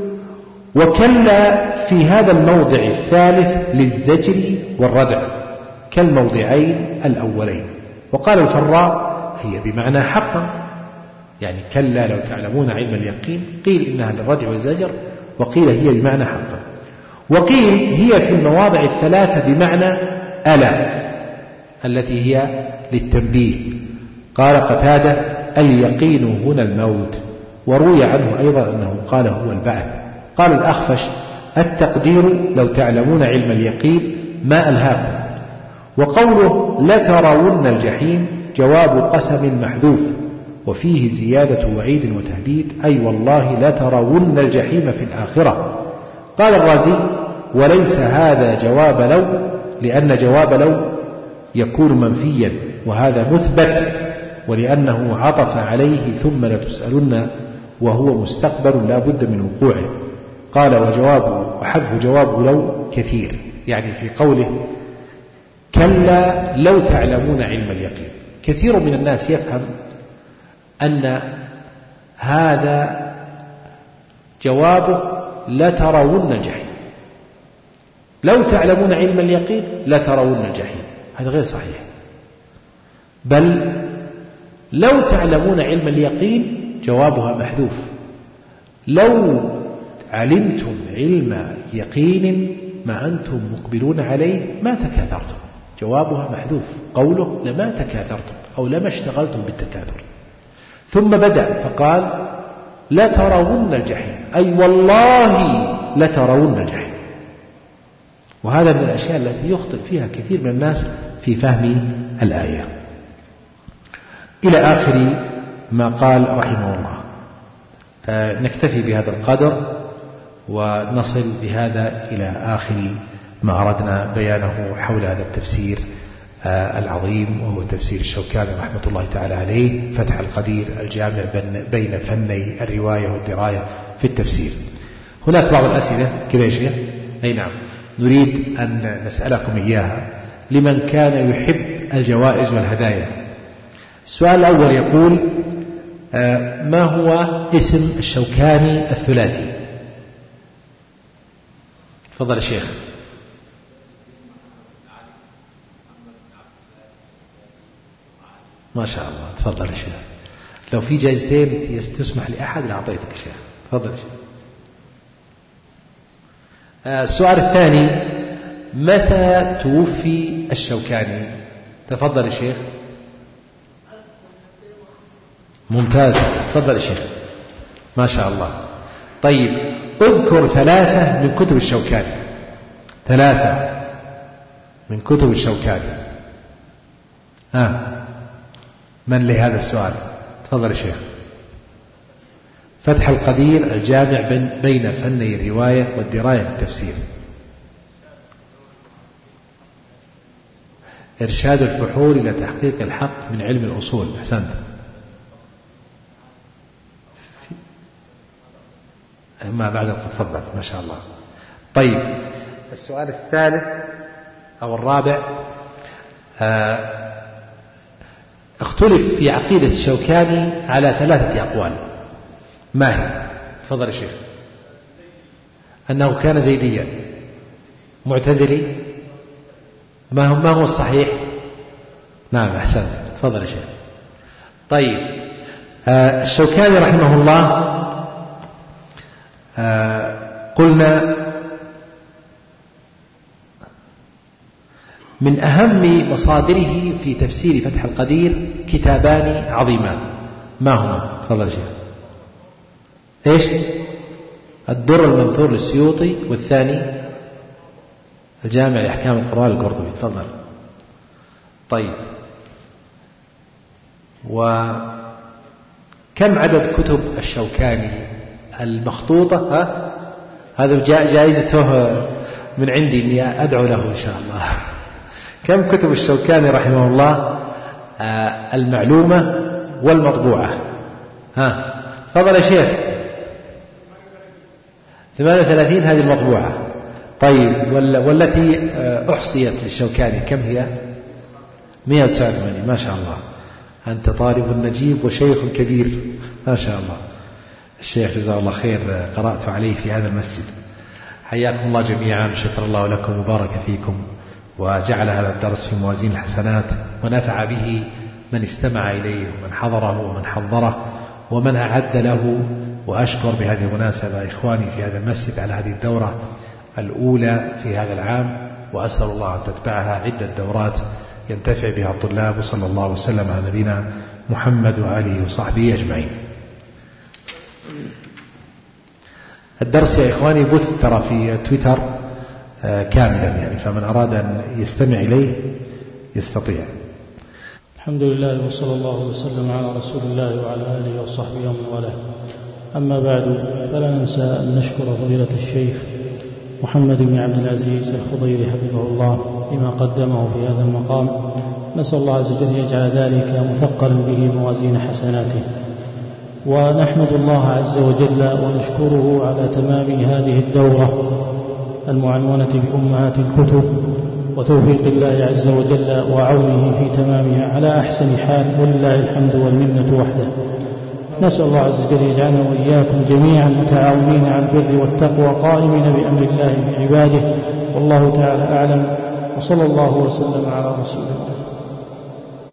وكلا في هذا الموضع الثالث للزجر والردع كالموضعين الأولين. وقال الفراء هي بمعنى حقا، يعني كلا لو تعلمون علم اليقين، قيل إنها للردع والزجر، وقيل هي بمعنى حقا، وقيل هي في المواضع الثلاثة بمعنى ألا التي هي للتنبيه. قال قتادة اليقين هنا الموت، وروي عنه أيضا أنه قال هو البعث. قال الأخفش التقدير لو تعلمون علم اليقين ما ألهاكم. وقوله لترون الجحيم جواب قسم محذوف، وفيه زيادة وعيد وتهديد، أي والله لترون الجحيم في الآخرة. قال الرازي وليس هذا جواب لو، لأن جواب لو يكون منفيا وهذا مثبت، ولأنه عطف عليه ثم لتسألن وهو مستقبل لا بد من وقوعه. قال وجواب وحذف جواب لو كثير، يعني في قوله كلا لو تعلمون علم اليقين، كثير من الناس يفهم أن هذا جوابه لترون الجحيم، لو تعلمون علم اليقين لترون الجحيم، هذا غير صحيح، بل لو تعلمون علم اليقين جوابها محذوف، لو علمتم علم يقين ما أنتم مقبلون عليه ما تكاثرتم، جوابها محذوف، قوله لما تكاثرتم أو لما اشتغلتم بالتكاثر. ثم بدأ فقال لترون الجحيم، أي والله لترون الجحيم. وهذا من الأشياء التي يخطئ فيها كثير من الناس في فهم الآية. إلى آخر ما قال رحمه الله. نكتفي بهذا القدر ونصل بهذا إلى آخر ما أردنا بيانه حول هذا التفسير العظيم، وهو تفسير الشوكاني رحمة الله تعالى عليه، فتح القدير الجامع بين فني الرواية والدراية في التفسير. هناك بعض الأسئلة كذا يا شيخ، أي نعم، نريد أن نسألكم إياها لمن كان يحب الجوائز والهدايا. السؤال الأول يقول ما هو اسم الشوكاني الثلاثي؟ تفضل يا شيخ. ما شاء الله، تفضل يا شيخ. لو في جائزتين تسمح لأحد لأعطيتك يا شيخ، تفضل يا شيخ. السؤال الثاني متى توفي الشوكاني؟ تفضل يا شيخ. ممتاز، تفضل يا شيخ، ما شاء الله. طيب اذكر ثلاثة من كتب الشوكاني، ثلاثة من كتب الشوكاني. ها من لهذا السؤال؟ تفضل يا شيخ. فتح القدير الجامع بين فني الرواية والدراية في التفسير. إرشاد الفحول إلى تحقيق الحق من علم الأصول. أحسنت. ما بعد تفضل، ما شاء الله. طيب السؤال الثالث أو الرابع، آه اختلف في عقيدة الشوكاني على ثلاثة أقوال. ما هي؟ تفضل يا شيخ. أنه كان زيديا معتزلي. ما هو ما هو الصحيح؟ نعم أحسن، تفضل يا شيخ. طيب آه الشوكاني رحمه الله آه قلنا من أهم مصادره في تفسير فتح القدير كتابان عظيمان، ما هما؟ تفضل يا شيخ. إيش؟ الدر المنثور للسيوطي، والثاني الجامع لأحكام القرآن القرطبي. تفضل. طيب، وكم عدد كتب الشوكاني المخطوطة؟ ها؟ هذا جائزته من عندي إني أدعو له إن شاء الله. كم كتب الشوكاني رحمه الله المعلومة والمطبوعة؟ ها تفضل يا شيخ. ثمانية وثلاثين هذه المطبوعة. طيب والتي أحصيت للشوكاني كم هي؟ مئة وتسعة وثمانين. ما شاء الله، أنت طالب نجيب وشيخ كبير ما شاء الله. الشيخ جزاه الله خير قرأت عليه في هذا المسجد. حياكم الله جميعا، شكر الله لكم وبارك فيكم، وجعل هذا الدرس في موازين الحسنات، ونفع به من استمع إليه ومن حضره ومن حضره ومن أعد له. وأشكر بهذه المناسبة إخواني في هذا المسجد على هذه الدورة الأولى في هذا العام، وأسأل الله أن تتبعها عدة دورات ينتفع بها الطلاب. وصلى الله وسلم على نبينا محمد وآله وصحبه أجمعين. الدرس يا إخواني بث ترى في تويتر كاملا، يعني فمن أراد أن يستمع إليه يستطيع. الحمد لله وصلى الله وسلم على رسول الله وعلى آله وصحبه ومن والاه. أما بعد، فلا ننسى أن نشكر فضيلة الشيخ محمد بن عبد العزيز الخضيري حفظه الله لما قدمه في هذا المقام. نسأل الله عز وجل يجعل ذلك مثقلا به موازين حسناته، ونحمد الله عز وجل ونشكره على تمام هذه الدورة المعنونة بأمهات الكتب، وتوفيق الله عز وجل وعونه في تمامها على أحسن حال، ولله الحمد والمنة وحده. نسأل الله عز وجل يجعلنا وإياكم جميعا متعاونين على البر والتقوى، قائمين بأمر الله بعباده، والله تعالى أعلم، وصلى الله وسلم على رسول الله.